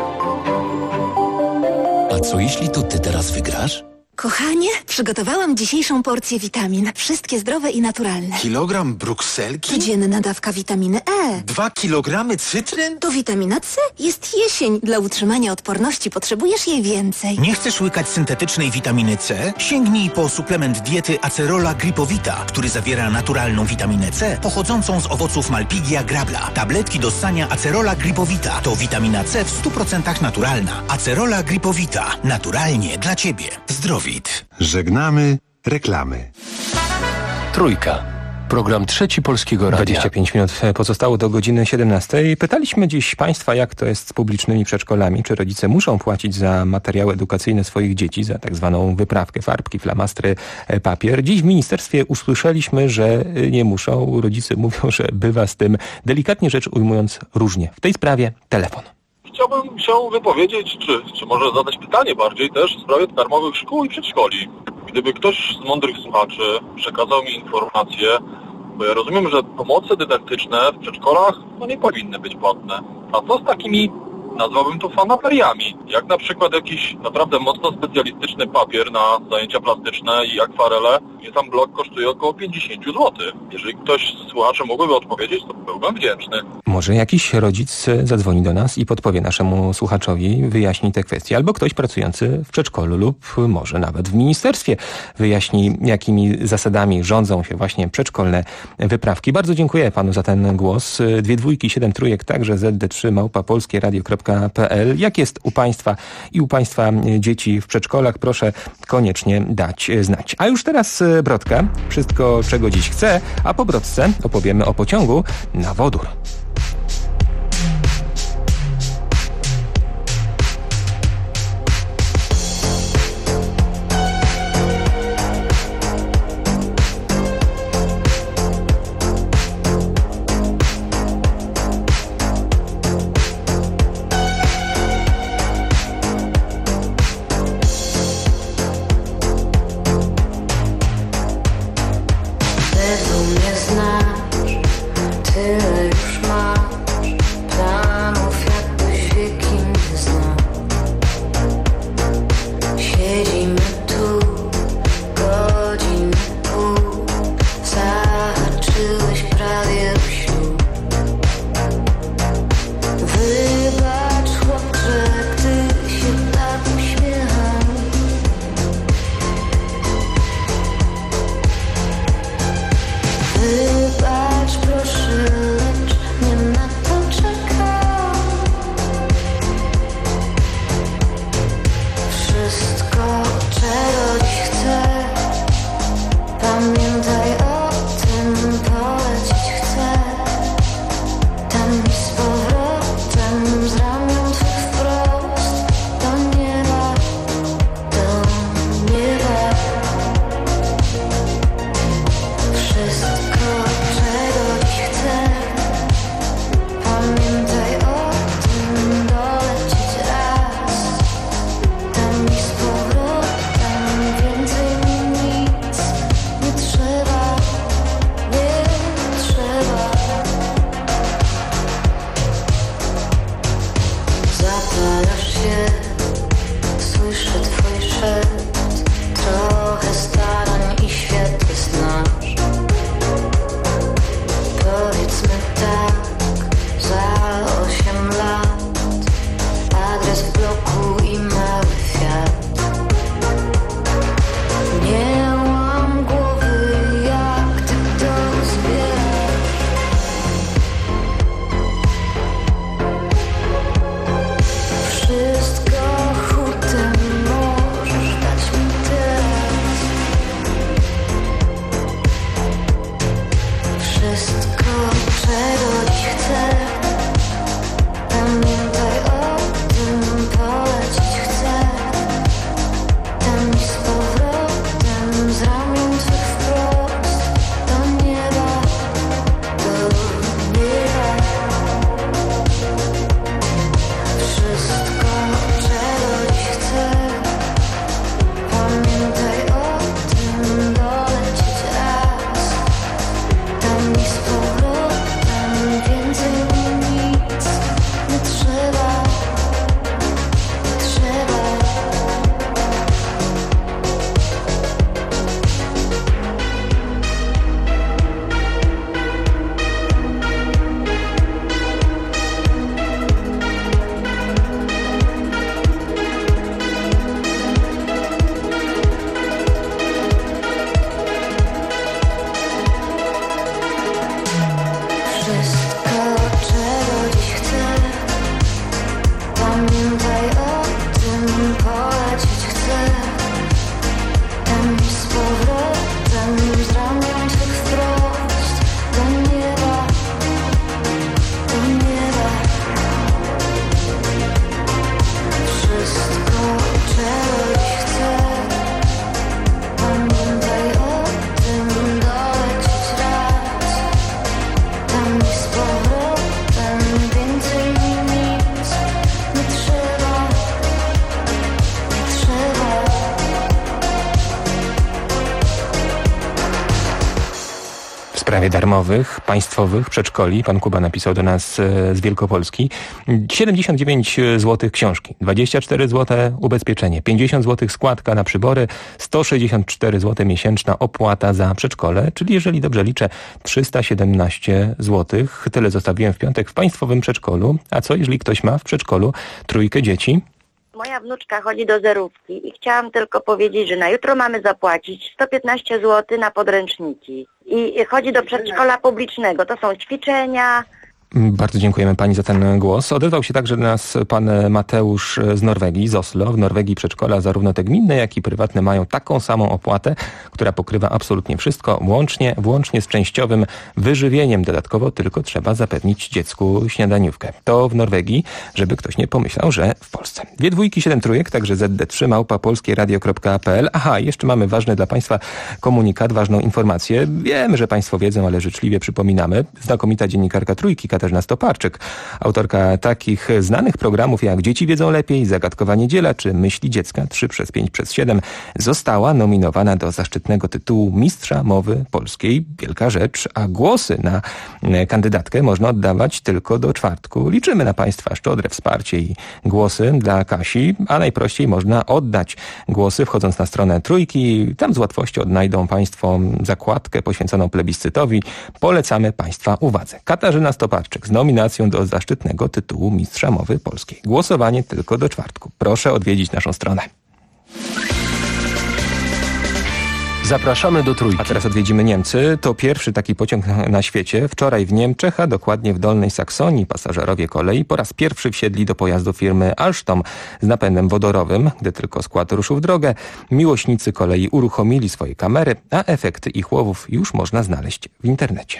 Speaker 5: A co jeśli to ty teraz wygrasz?
Speaker 6: Kochanie, przygotowałam dzisiejszą porcję witamin. Wszystkie zdrowe i naturalne.
Speaker 11: Kilogram brukselki?
Speaker 6: Codzienna dawka witaminy E.
Speaker 11: 2 kilogramy cytryn?
Speaker 6: To witamina C. Jest jesień. Dla utrzymania odporności potrzebujesz jej więcej.
Speaker 11: Nie chcesz łykać syntetycznej witaminy C? Sięgnij po suplement diety Acerola Gripowita, który zawiera naturalną witaminę C pochodzącą z owoców Malpighia grabla. Tabletki do ssania Acerola Gripowita to witamina C w 100% naturalna. Acerola Gripowita. Naturalnie dla Ciebie. Zdrowie.
Speaker 2: Żegnamy reklamy.
Speaker 9: Trójka. Program Trzeci Polskiego Radia.
Speaker 3: 25 minut pozostało do godziny 17. Pytaliśmy dziś Państwa, jak to jest z publicznymi przedszkolami. Czy rodzice muszą płacić za materiały edukacyjne swoich dzieci, za tak zwaną wyprawkę, farbki, flamastry, papier. Dziś w ministerstwie usłyszeliśmy, że nie muszą. Rodzice mówią, że bywa z tym, delikatnie rzecz ujmując, różnie. W tej sprawie telefon.
Speaker 23: Chciałbym się wypowiedzieć, czy może zadać pytanie bardziej też w sprawie darmowych szkół i przedszkoli. Gdyby ktoś z mądrych słuchaczy przekazał mi informację, bo ja rozumiem, że pomoce dydaktyczne w przedszkolach nie powinny być płatne. A co z takimi, nazwałbym to fanaperiami, jak na przykład jakiś naprawdę mocno specjalistyczny papier na zajęcia plastyczne i akwarele, gdzie tam blok kosztuje około 50 zł. Jeżeli ktoś z słuchaczy mógłby odpowiedzieć, to byłbym wdzięczny.
Speaker 3: Może jakiś rodzic zadzwoni do nas i podpowie naszemu słuchaczowi, wyjaśni te kwestie, albo ktoś pracujący w przedszkolu lub może nawet w ministerstwie wyjaśni, jakimi zasadami rządzą się właśnie przedszkolne wyprawki. Bardzo dziękuję panu za ten głos. 2 dwójki, 7 trójek, także zd3@polskieradio.pl. Jak jest u państwa i u państwa dzieci w przedszkolach? Proszę koniecznie dać znać. A już teraz Brodka. Wszystko, czego dziś chcę, a po Brodce opowiemy o pociągu na wodór.
Speaker 24: Wszystko
Speaker 3: sprawie darmowych, państwowych przedszkoli. Pan Kuba napisał do nas z Wielkopolski. 79 zł książki, 24 zł ubezpieczenie, 50 zł składka na przybory, 164 zł miesięczna opłata za przedszkole, czyli jeżeli dobrze liczę 317 zł. Tyle zostawiłem w piątek w państwowym przedszkolu. A co jeżeli ktoś ma w przedszkolu 3 dzieci?
Speaker 7: Moja wnuczka chodzi do zerówki i chciałam tylko powiedzieć, że na jutro mamy zapłacić 115 zł na podręczniki. I chodzi do przedszkola publicznego. To są ćwiczenia.
Speaker 3: Bardzo dziękujemy pani za ten głos. Odezwał się także do nas pan Mateusz z Norwegii, z Oslo. W Norwegii przedszkola zarówno te gminne, jak i prywatne mają taką samą opłatę, która pokrywa absolutnie wszystko, włącznie z częściowym wyżywieniem. Dodatkowo tylko trzeba zapewnić dziecku śniadaniówkę. To w Norwegii, żeby ktoś nie pomyślał, że w Polsce. 2 dwójki, 7 trójek, także zd3@polskieradio.pl. Aha, jeszcze mamy ważny dla państwa komunikat, ważną informację. Wiem, że państwo wiedzą, ale życzliwie przypominamy. Znakomita dziennikarka Trójki, Katarzyna Stoparczyk, autorka takich znanych programów jak Dzieci wiedzą lepiej, Zagadkowa niedziela czy Myśli dziecka 3x5x7, została nominowana do zaszczytnego tytułu Mistrza Mowy Polskiej. Wielka rzecz, a głosy na kandydatkę można oddawać tylko do czwartku. Liczymy na państwa szczodre wsparcie i głosy dla Kasi, a najprościej można oddać głosy wchodząc na stronę Trójki. Tam z łatwością odnajdą państwo zakładkę poświęconą plebiscytowi. Polecamy państwa uwadze. Katarzyna Stoparczyk z nominacją do zaszczytnego tytułu Mistrza Mowy Polskiej. Głosowanie tylko do czwartku. Proszę odwiedzić naszą stronę.
Speaker 9: Zapraszamy do Trójki.
Speaker 3: A teraz odwiedzimy Niemcy. To pierwszy taki pociąg na świecie. Wczoraj w Niemczech, a dokładnie w Dolnej Saksonii, pasażerowie kolei po raz pierwszy wsiedli do pojazdu firmy Alstom z napędem wodorowym. Gdy tylko skład ruszył w drogę, miłośnicy kolei uruchomili swoje kamery, a efekty ich łowów już można znaleźć w internecie.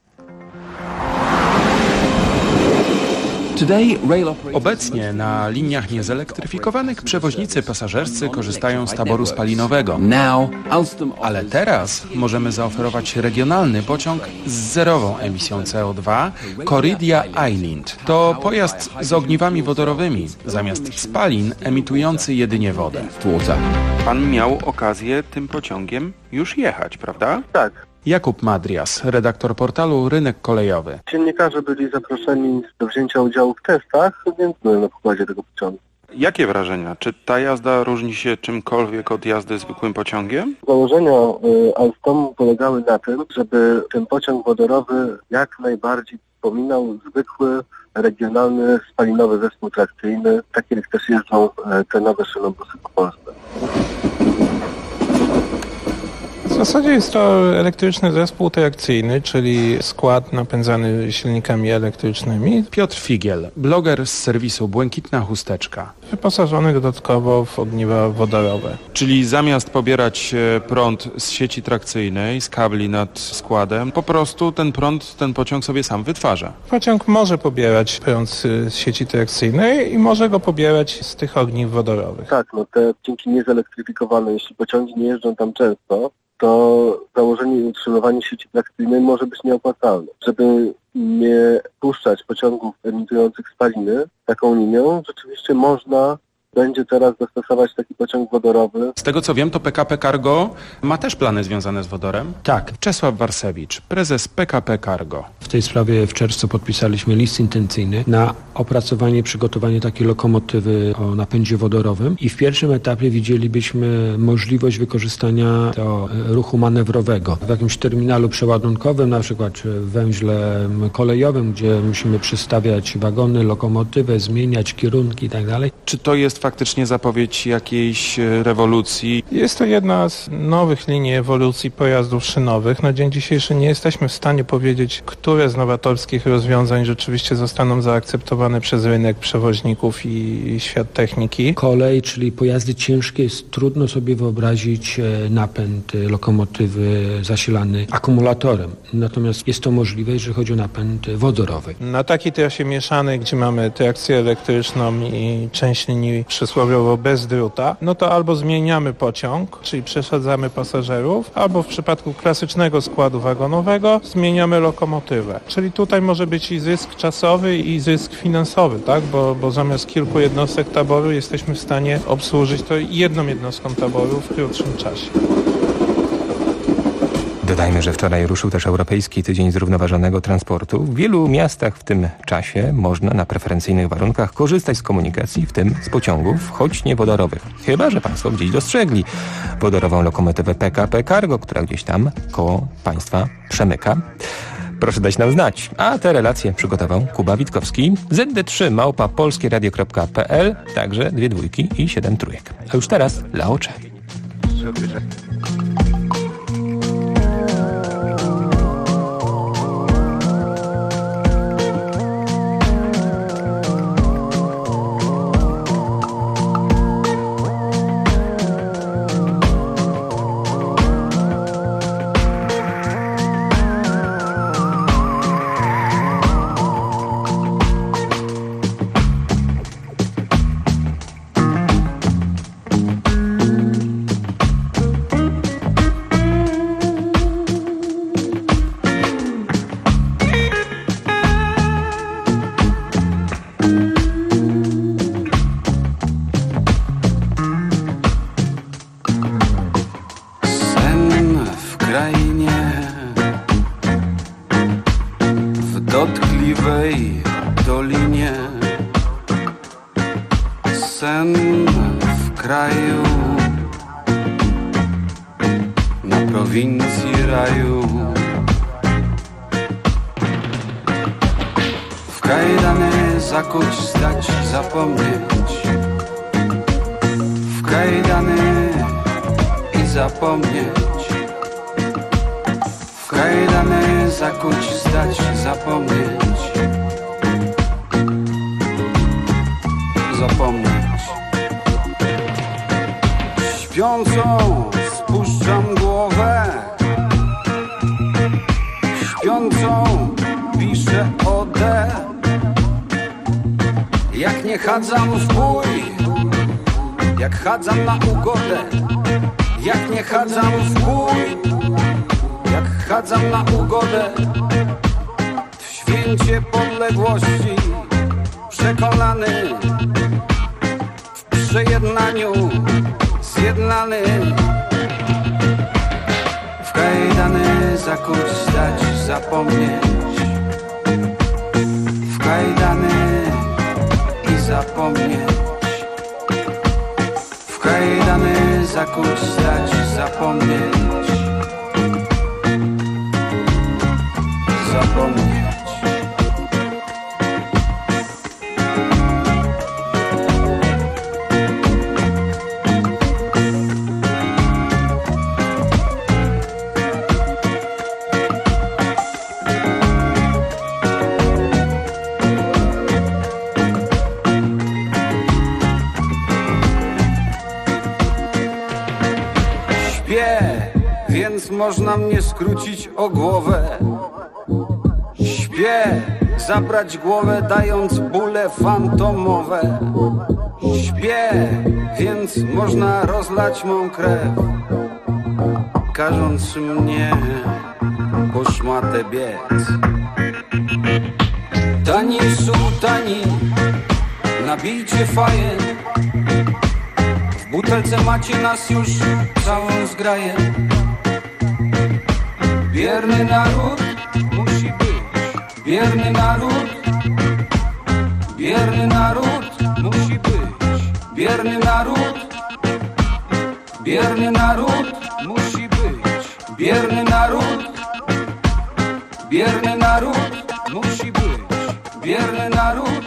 Speaker 8: Obecnie na liniach niezelektryfikowanych przewoźnicy pasażerscy korzystają z taboru spalinowego. Ale teraz możemy zaoferować regionalny pociąg z zerową emisją CO2 Corridia Eiland. To pojazd z ogniwami wodorowymi, zamiast spalin emitujący jedynie wodę. Pan miał okazję tym pociągiem już jechać, prawda?
Speaker 10: Tak.
Speaker 8: Jakub Madrias, redaktor portalu Rynek Kolejowy.
Speaker 10: Dziennikarze byli zaproszeni do wzięcia udziału w testach, więc byłem na pokładzie tego pociągu.
Speaker 8: Jakie wrażenia? Czy ta jazda różni się czymkolwiek od jazdy zwykłym pociągiem?
Speaker 10: Założenia Alstomu polegały na tym, żeby ten pociąg wodorowy jak najbardziej przypominał zwykły, regionalny, spalinowy zespół trakcyjny, tak jak też jeżdżą te nowe szynobusy po Polsce.
Speaker 14: W zasadzie jest to elektryczny zespół trakcyjny, czyli skład napędzany silnikami elektrycznymi.
Speaker 8: Piotr Figiel, bloger z serwisu Błękitna Chusteczka.
Speaker 14: Wyposażony dodatkowo w ogniwa wodorowe.
Speaker 8: Czyli zamiast pobierać prąd z sieci trakcyjnej, z kabli nad składem, po prostu ten prąd, ten pociąg sobie sam wytwarza.
Speaker 14: Pociąg może pobierać prąd z sieci trakcyjnej i może go pobierać z tych ogniw wodorowych.
Speaker 10: Tak, no te odcinki niezelektryfikowane, jeśli pociągi nie jeżdżą tam często, to założenie i utrzymywanie sieci trakcyjnej może być nieopłacalne. Żeby nie puszczać pociągów emitujących spaliny taką linią, rzeczywiście można będzie teraz zastosować taki pociąg wodorowy.
Speaker 8: Z tego co wiem, to PKP Cargo ma też plany związane z wodorem?
Speaker 15: Tak.
Speaker 8: Czesław Warsewicz, prezes PKP Cargo.
Speaker 15: W tej sprawie w czerwcu podpisaliśmy list intencyjny na opracowanie, przygotowanie takiej lokomotywy o napędzie wodorowym i w pierwszym etapie widzielibyśmy możliwość wykorzystania do ruchu manewrowego. W jakimś terminalu przeładunkowym, na przykład w węźle kolejowym, gdzie musimy przystawiać wagony, lokomotywę, zmieniać kierunki i tak dalej.
Speaker 8: Czy to jest faktycznie zapowiedź jakiejś rewolucji?
Speaker 14: Jest to jedna z nowych linii ewolucji pojazdów szynowych. Na dzień dzisiejszy nie jesteśmy w stanie powiedzieć, które z nowatorskich rozwiązań rzeczywiście zostaną zaakceptowane przez rynek przewoźników i świat techniki.
Speaker 15: Kolej, czyli pojazdy ciężkie, jest trudno sobie wyobrazić napęd lokomotywy zasilany akumulatorem. Natomiast jest to możliwe, jeżeli chodzi o napęd wodorowy.
Speaker 14: Na takiej trasie mieszanej, gdzie mamy trakcję elektryczną i część linii przysłowiowo bez druta, no to albo zmieniamy pociąg, czyli przesadzamy pasażerów, albo w przypadku klasycznego składu wagonowego zmieniamy lokomotywę. Czyli tutaj może być i zysk czasowy, i zysk finansowy, tak? Bo zamiast kilku jednostek taboru jesteśmy w stanie obsłużyć to jedną jednostką taboru w krótszym czasie.
Speaker 3: Do Dodajmy, że wczoraj ruszył też Europejski Tydzień Zrównoważonego Transportu. W wielu miastach w tym czasie można na preferencyjnych warunkach korzystać z komunikacji, w tym z pociągów, choć nie wodorowych. Chyba że Państwo gdzieś dostrzegli wodorową lokomotywę PKP Cargo, która gdzieś tam koło Państwa przemyka. Proszę dać nam znać. A te relacje przygotował Kuba Witkowski. ZD3@polskieradio.pl, także 2 dwójki i 7 trójek. A już teraz Laocze.
Speaker 4: Chadzam na ugodę, jak nie chadzam w bój, jak chadzam na ugodę, w święcie podległości, przekonany, w przejednaniu, zjednany, w kajdany zakuć, stać, zapomnieć, w kajdany i zapomnieć. Kajdany zakuć, stać, zapomnieć, zapomnieć. Więc można mnie skrócić o głowę. Śpię, zabrać głowę, dając bóle fantomowe. Śpię, więc można rozlać mą krew, każąc mnie po szmatę biec. Tani sułtani, nabijcie faję. W butelce macie nas już całą zgraję. Bierny naród musi być, bierny naród, bierny naród musi być, bierny naród, bierny naród musi być, bierny naród, bierny naród musi być, bierny naród.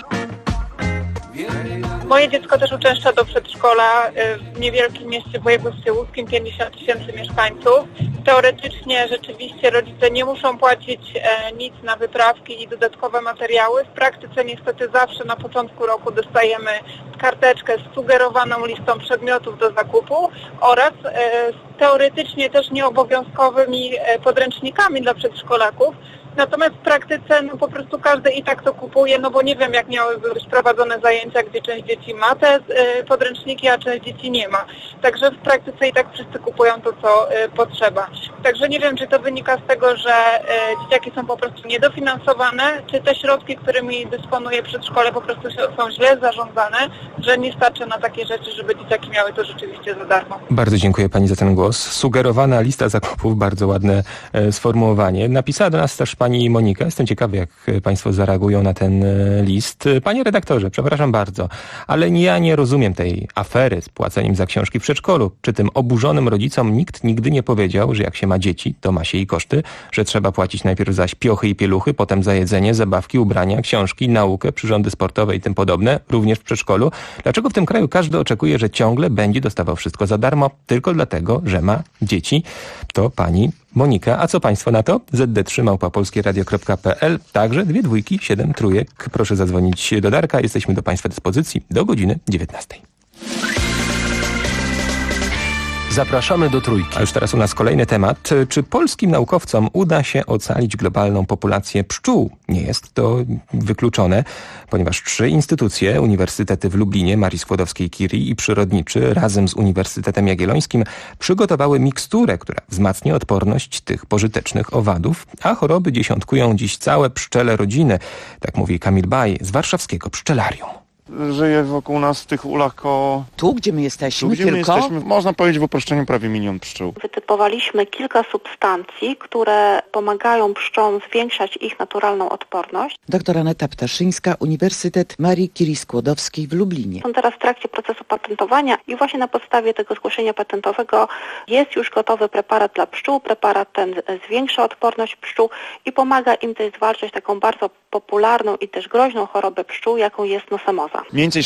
Speaker 12: Moje dziecko też uczęszcza do przedszkola w niewielkim mieście w województwie łódzkim, 50 000 mieszkańców. Teoretycznie rzeczywiście rodzice nie muszą płacić nic na wyprawki i dodatkowe materiały. W praktyce niestety zawsze na początku roku dostajemy karteczkę z sugerowaną listą przedmiotów do zakupu oraz teoretycznie też nieobowiązkowymi podręcznikami dla przedszkolaków. Natomiast w praktyce po prostu każdy i tak to kupuje, bo nie wiem, jak miały być prowadzone zajęcia, gdzie część dzieci ma te podręczniki, a część dzieci nie ma. Także w praktyce i tak wszyscy kupują to, co potrzeba. Także nie wiem, czy to wynika z tego, że dzieciaki są po prostu niedofinansowane, czy te środki, którymi dysponuje przedszkole, po prostu są źle zarządzane, że nie starczy na takie rzeczy, żeby dzieciaki miały to rzeczywiście za darmo.
Speaker 3: Bardzo dziękuję pani za ten głos. Sugerowana lista zakupów, bardzo ładne sformułowanie. Napisała do nas też pani Monika. Jestem ciekawy, jak państwo zareagują na ten list. Panie redaktorze, przepraszam bardzo, ale ja nie rozumiem tej afery z płaceniem za książki w przedszkolu. Czy tym oburzonym rodzicom nikt nigdy nie powiedział, że jak się ma dzieci, to ma się i koszty, że trzeba płacić najpierw za śpiochy i pieluchy, potem za jedzenie, zabawki, ubrania, książki, naukę, przyrządy sportowe i tym podobne, również w przedszkolu? Dlaczego w tym kraju każdy oczekuje, że ciągle będzie dostawał wszystko za darmo, tylko dlatego, że ma dzieci? To pani Monika. A co państwo na to? zd3@polskieradio.pl. Także 2 dwójki, 7 trójek. Proszę zadzwonić do Darka. Jesteśmy do państwa dyspozycji do godziny 19.
Speaker 9: Zapraszamy do Trójki.
Speaker 3: A już teraz u nas kolejny temat. Czy polskim naukowcom uda się ocalić globalną populację pszczół? Nie jest to wykluczone, ponieważ 3 instytucje, uniwersytety w Lublinie, Marii Skłodowskiej-Curie i Przyrodniczy, razem z Uniwersytetem Jagiellońskim przygotowały miksturę, która wzmacnia odporność tych pożytecznych owadów, a choroby dziesiątkują dziś całe pszczele rodziny. Tak mówi Kamil Baj z warszawskiego pszczelarium.
Speaker 13: Żyje wokół nas w tych ulach koło...
Speaker 16: Tu, gdzie my jesteśmy,
Speaker 13: można powiedzieć w uproszczeniu prawie 1 000 000 pszczół.
Speaker 17: Wytypowaliśmy kilka substancji, które pomagają pszczołom zwiększać ich naturalną odporność.
Speaker 16: Doktor Aneta Ptaszyńska, Uniwersytet Marii Curie Skłodowskiej w Lublinie.
Speaker 17: Są teraz w trakcie procesu patentowania i właśnie na podstawie tego zgłoszenia patentowego jest już gotowy preparat dla pszczół. Preparat ten zwiększa odporność pszczół i pomaga im też zwalczać taką bardzo popularną i też groźną chorobę pszczół, jaką jest nosemoza.
Speaker 13: Mniej więcej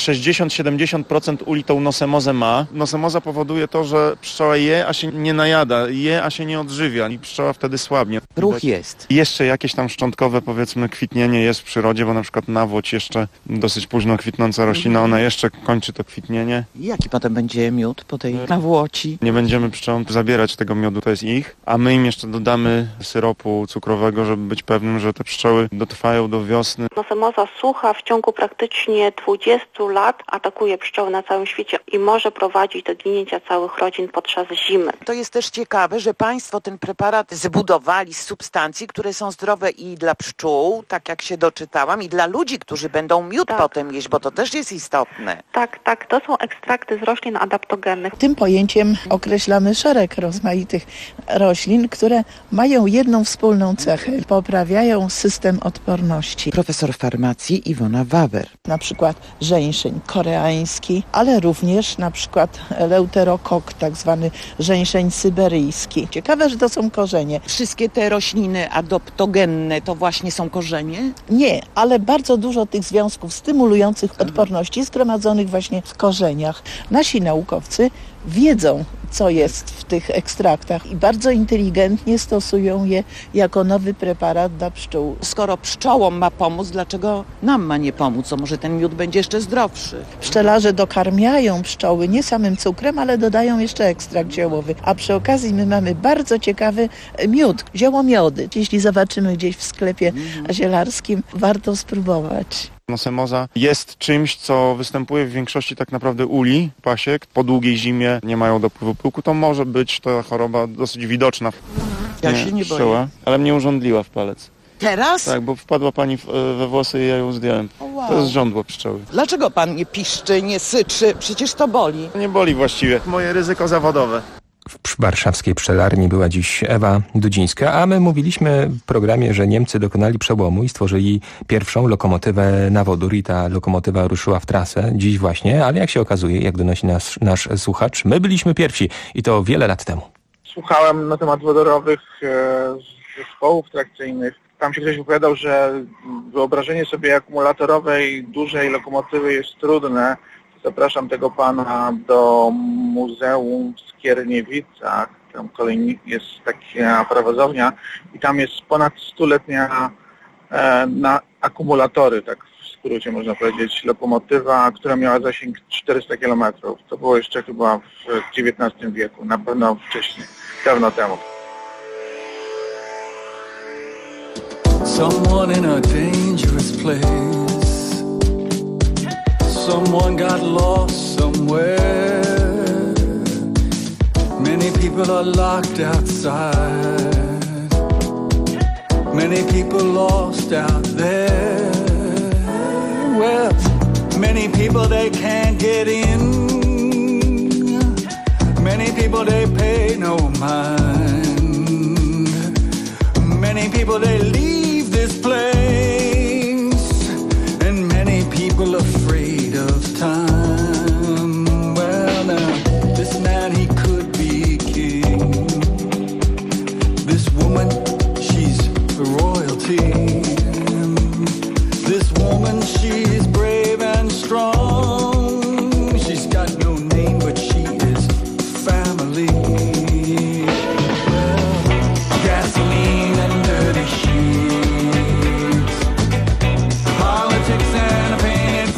Speaker 13: 60-70% uli tą nosemozę ma. Nosemoza powoduje to, że pszczoła je, a się nie najada, je, a się nie odżywia i pszczoła wtedy słabnie.
Speaker 16: Ruch jest.
Speaker 13: Jeszcze jakieś tam szczątkowe, powiedzmy, kwitnienie jest w przyrodzie, bo na przykład nawłoć jeszcze dosyć późno kwitnąca roślina, ona jeszcze kończy to kwitnienie.
Speaker 16: Jaki potem będzie miód po tej nawłoci?
Speaker 13: Nie będziemy pszczołom zabierać tego miodu, to jest ich, a my im jeszcze dodamy syropu cukrowego, żeby być pewnym, że te pszczoły dotrwają do wiosny.
Speaker 17: Nosemoza sucha w ciągu praktycznie 20 lat atakuje pszczoły na całym świecie i może prowadzić do ginięcia całych rodzin podczas zimy.
Speaker 16: To jest też ciekawe, że państwo ten preparat zbudowali z substancji, które są zdrowe i dla pszczół, tak jak się doczytałam, i dla ludzi, którzy będą miód potem jeść, bo to też jest istotne.
Speaker 17: Tak, to są ekstrakty z roślin adaptogennych.
Speaker 21: Tym pojęciem określamy szereg rozmaitych roślin, które mają jedną wspólną cechę. Poprawiają system odporności.
Speaker 16: Profesor farmacji Iwona Wawer.
Speaker 21: Na przykład żeńszeń koreański, ale również na przykład eleuterokok, tak zwany żeńszeń syberyjski. Ciekawe, że to są korzenie.
Speaker 16: Wszystkie te rośliny adaptogenne to właśnie są korzenie?
Speaker 21: Nie, ale bardzo dużo tych związków stymulujących odporności zgromadzonych właśnie w korzeniach. Nasi naukowcy wiedzą, co jest w tych ekstraktach i bardzo inteligentnie stosują je jako nowy preparat dla pszczół.
Speaker 16: Skoro pszczołom ma pomóc, dlaczego nam ma nie pomóc? To może ten miód będzie jeszcze zdrowszy?
Speaker 21: Pszczelarze dokarmiają pszczoły nie samym cukrem, ale dodają jeszcze ekstrakt ziołowy. A przy okazji my mamy bardzo ciekawy miód, ziołomiody. Jeśli zobaczymy gdzieś w sklepie zielarskim, warto spróbować.
Speaker 13: Nosemoza jest czymś, co występuje w większości tak naprawdę uli, pasiek. Po długiej zimie nie mają dopływu pyłku. To może być ta choroba dosyć widoczna.
Speaker 16: Ja się nie boję.
Speaker 13: Ale mnie urządliła w palec.
Speaker 16: Teraz?
Speaker 13: Tak, bo wpadła pani we włosy i ja ją zdjąłem.
Speaker 16: Wow.
Speaker 13: To jest żądło pszczoły.
Speaker 16: Dlaczego pan nie piszczy, nie syczy? Przecież to boli.
Speaker 13: Nie boli właściwie. Moje ryzyko zawodowe.
Speaker 3: W warszawskiej pszczelarni była dziś Ewa Dudzińska, a my mówiliśmy w programie, że Niemcy dokonali przełomu i stworzyli pierwszą lokomotywę na wodór i ta lokomotywa ruszyła w trasę dziś właśnie, ale jak się okazuje, jak donosi nasz słuchacz, my byliśmy pierwsi i to wiele lat temu.
Speaker 22: Słuchałem na temat wodorowych zespołów trakcyjnych. Tam się ktoś wypowiadał, że wyobrażenie sobie akumulatorowej dużej lokomotywy jest trudne. Zapraszam tego pana do Muzeum w Skierniewicach. Tam kolejny jest taka prowozownia i tam jest ponad 100-letnia na akumulatory, tak w skrócie można powiedzieć, lokomotywa, która miała zasięg 400 km. To było jeszcze chyba w XIX wieku, na pewno wcześniej, dawno temu.
Speaker 4: Someone in a dangerous place. Someone got lost somewhere. Many people are locked outside. Many people lost out there. Well, many people they can't get in. Many people they pay no mind. Many people they leave this place. And many people afraid of time. Well now, this man he could be king. This woman, she's royalty. This woman, she's brave and strong. She's got no name, but she is family. Well, gasoline and dirty sheets, politics and a painted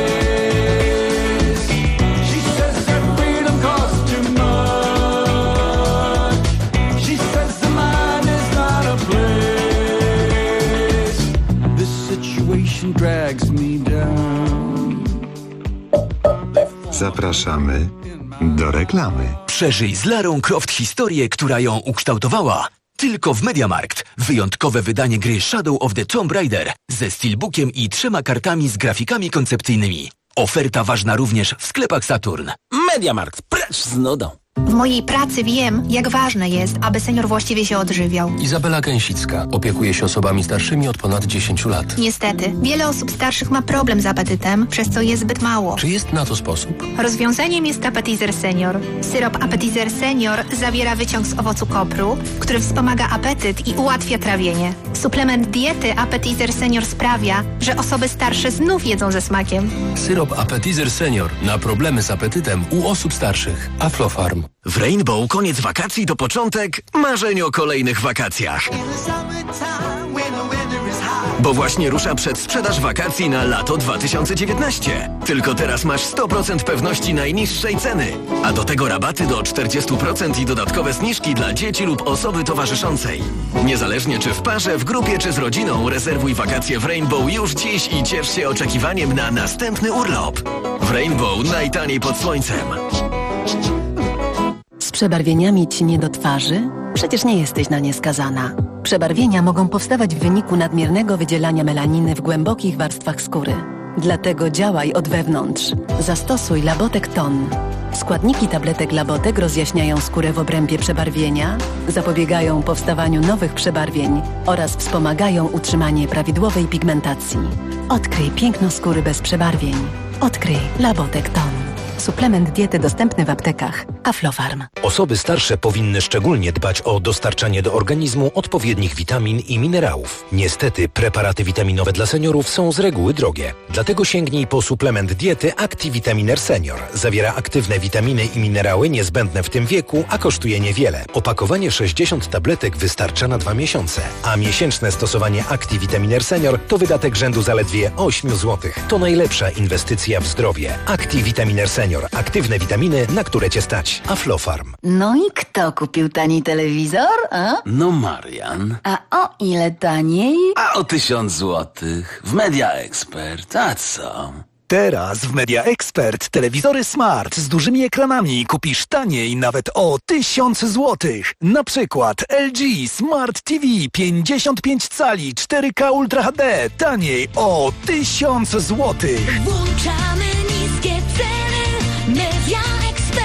Speaker 4: face. She says that freedom costs too much. She says the mind is not a place. This situation drags me down.
Speaker 2: Zapraszamy do reklamy.
Speaker 1: Przeżyj z Larą Croft historię, która ją ukształtowała. Tylko w MediaMarkt. Wyjątkowe wydanie gry Shadow of the Tomb Raider ze steelbookiem i 3 kartami z grafikami koncepcyjnymi. Oferta ważna również w sklepach Saturn.
Speaker 18: MediaMarkt, precz z nudą.
Speaker 19: W mojej pracy wiem, jak ważne jest, aby senior właściwie się odżywiał.
Speaker 9: Izabela Gęsicka opiekuje się osobami starszymi od ponad 10 lat.
Speaker 19: Niestety, wiele osób starszych ma problem z apetytem, przez co jest zbyt mało.
Speaker 9: Czy jest na to sposób?
Speaker 19: Rozwiązaniem jest Appetizer Senior. Syrop Appetizer Senior zawiera wyciąg z owocu kopru, który wspomaga apetyt i ułatwia trawienie. Suplement diety Appetizer Senior sprawia, że osoby starsze znów jedzą ze smakiem.
Speaker 9: Syrop Appetizer Senior na problemy z apetytem u osób starszych. Aflofarm.
Speaker 1: W Rainbow koniec wakacji to początek marzeń o kolejnych wakacjach. Bo właśnie rusza przedsprzedaż wakacji na lato 2019. Tylko teraz masz 100% pewności najniższej ceny. A do tego rabaty do 40% i dodatkowe zniżki dla dzieci lub osoby towarzyszącej. Niezależnie czy w parze, w grupie czy z rodziną, rezerwuj wakacje w Rainbow już dziś i ciesz się oczekiwaniem na następny urlop. W Rainbow najtaniej pod słońcem.
Speaker 20: Z przebarwieniami ci nie do twarzy? Przecież nie jesteś na nie skazana. Przebarwienia mogą powstawać w wyniku nadmiernego wydzielania melaniny w głębokich warstwach skóry. Dlatego działaj od wewnątrz. Zastosuj Labotek Ton. Składniki tabletek Labotek rozjaśniają skórę w obrębie przebarwienia, zapobiegają powstawaniu nowych przebarwień oraz wspomagają utrzymanie prawidłowej pigmentacji. Odkryj piękno skóry bez przebarwień. Odkryj Labotek Ton. Suplement diety dostępny w aptekach. Aflofarm.
Speaker 25: Osoby starsze powinny szczególnie dbać o dostarczanie do organizmu odpowiednich witamin i minerałów. Niestety preparaty witaminowe dla seniorów są z reguły drogie. Dlatego sięgnij po suplement diety ActiVitaminer Senior. Zawiera aktywne witaminy i minerały niezbędne w tym wieku, a kosztuje niewiele. Opakowanie 60 tabletek wystarcza na 2 miesiące, a miesięczne stosowanie ActiVitaminer Senior to wydatek rzędu zaledwie 8 zł. To najlepsza inwestycja w zdrowie. ActiVitaminer Senior. Aktywne witaminy, na które cię stać. Aflofarm.
Speaker 20: No i kto kupił tani telewizor, a?
Speaker 18: No Marian.
Speaker 20: A o ile taniej?
Speaker 18: A o 1000 złotych. W Media Expert. A co?
Speaker 26: Teraz w Media Expert telewizory smart z dużymi ekranami kupisz taniej nawet o 1000 złotych. Na przykład LG Smart TV 55 cali 4K Ultra HD taniej o 1000 złotych.
Speaker 24: Włączamy niskie ceny. Media Expert.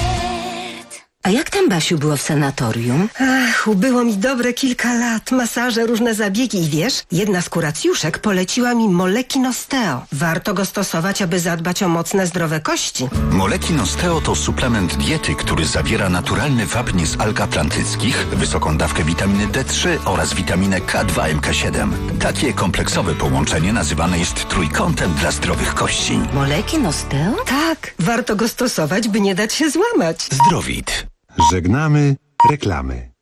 Speaker 27: A jak tam, Basiu, było w sanatorium?
Speaker 28: Ach, ubyło mi dobre kilka lat. Masaże, różne zabiegi i wiesz, jedna z kuracjuszek poleciła mi Molekin Osteo. Warto go stosować, aby zadbać o mocne, zdrowe kości.
Speaker 11: Molekin Osteo to suplement diety, który zawiera naturalny wapń z alg atlantyckich, wysoką dawkę witaminy D3 oraz witaminę K2 MK7. Takie kompleksowe połączenie nazywane jest trójkątem dla zdrowych kości.
Speaker 27: Molekin Osteo?
Speaker 28: Tak, warto go stosować, by nie dać się złamać.
Speaker 11: Zdrowit.
Speaker 2: Żegnamy reklamy.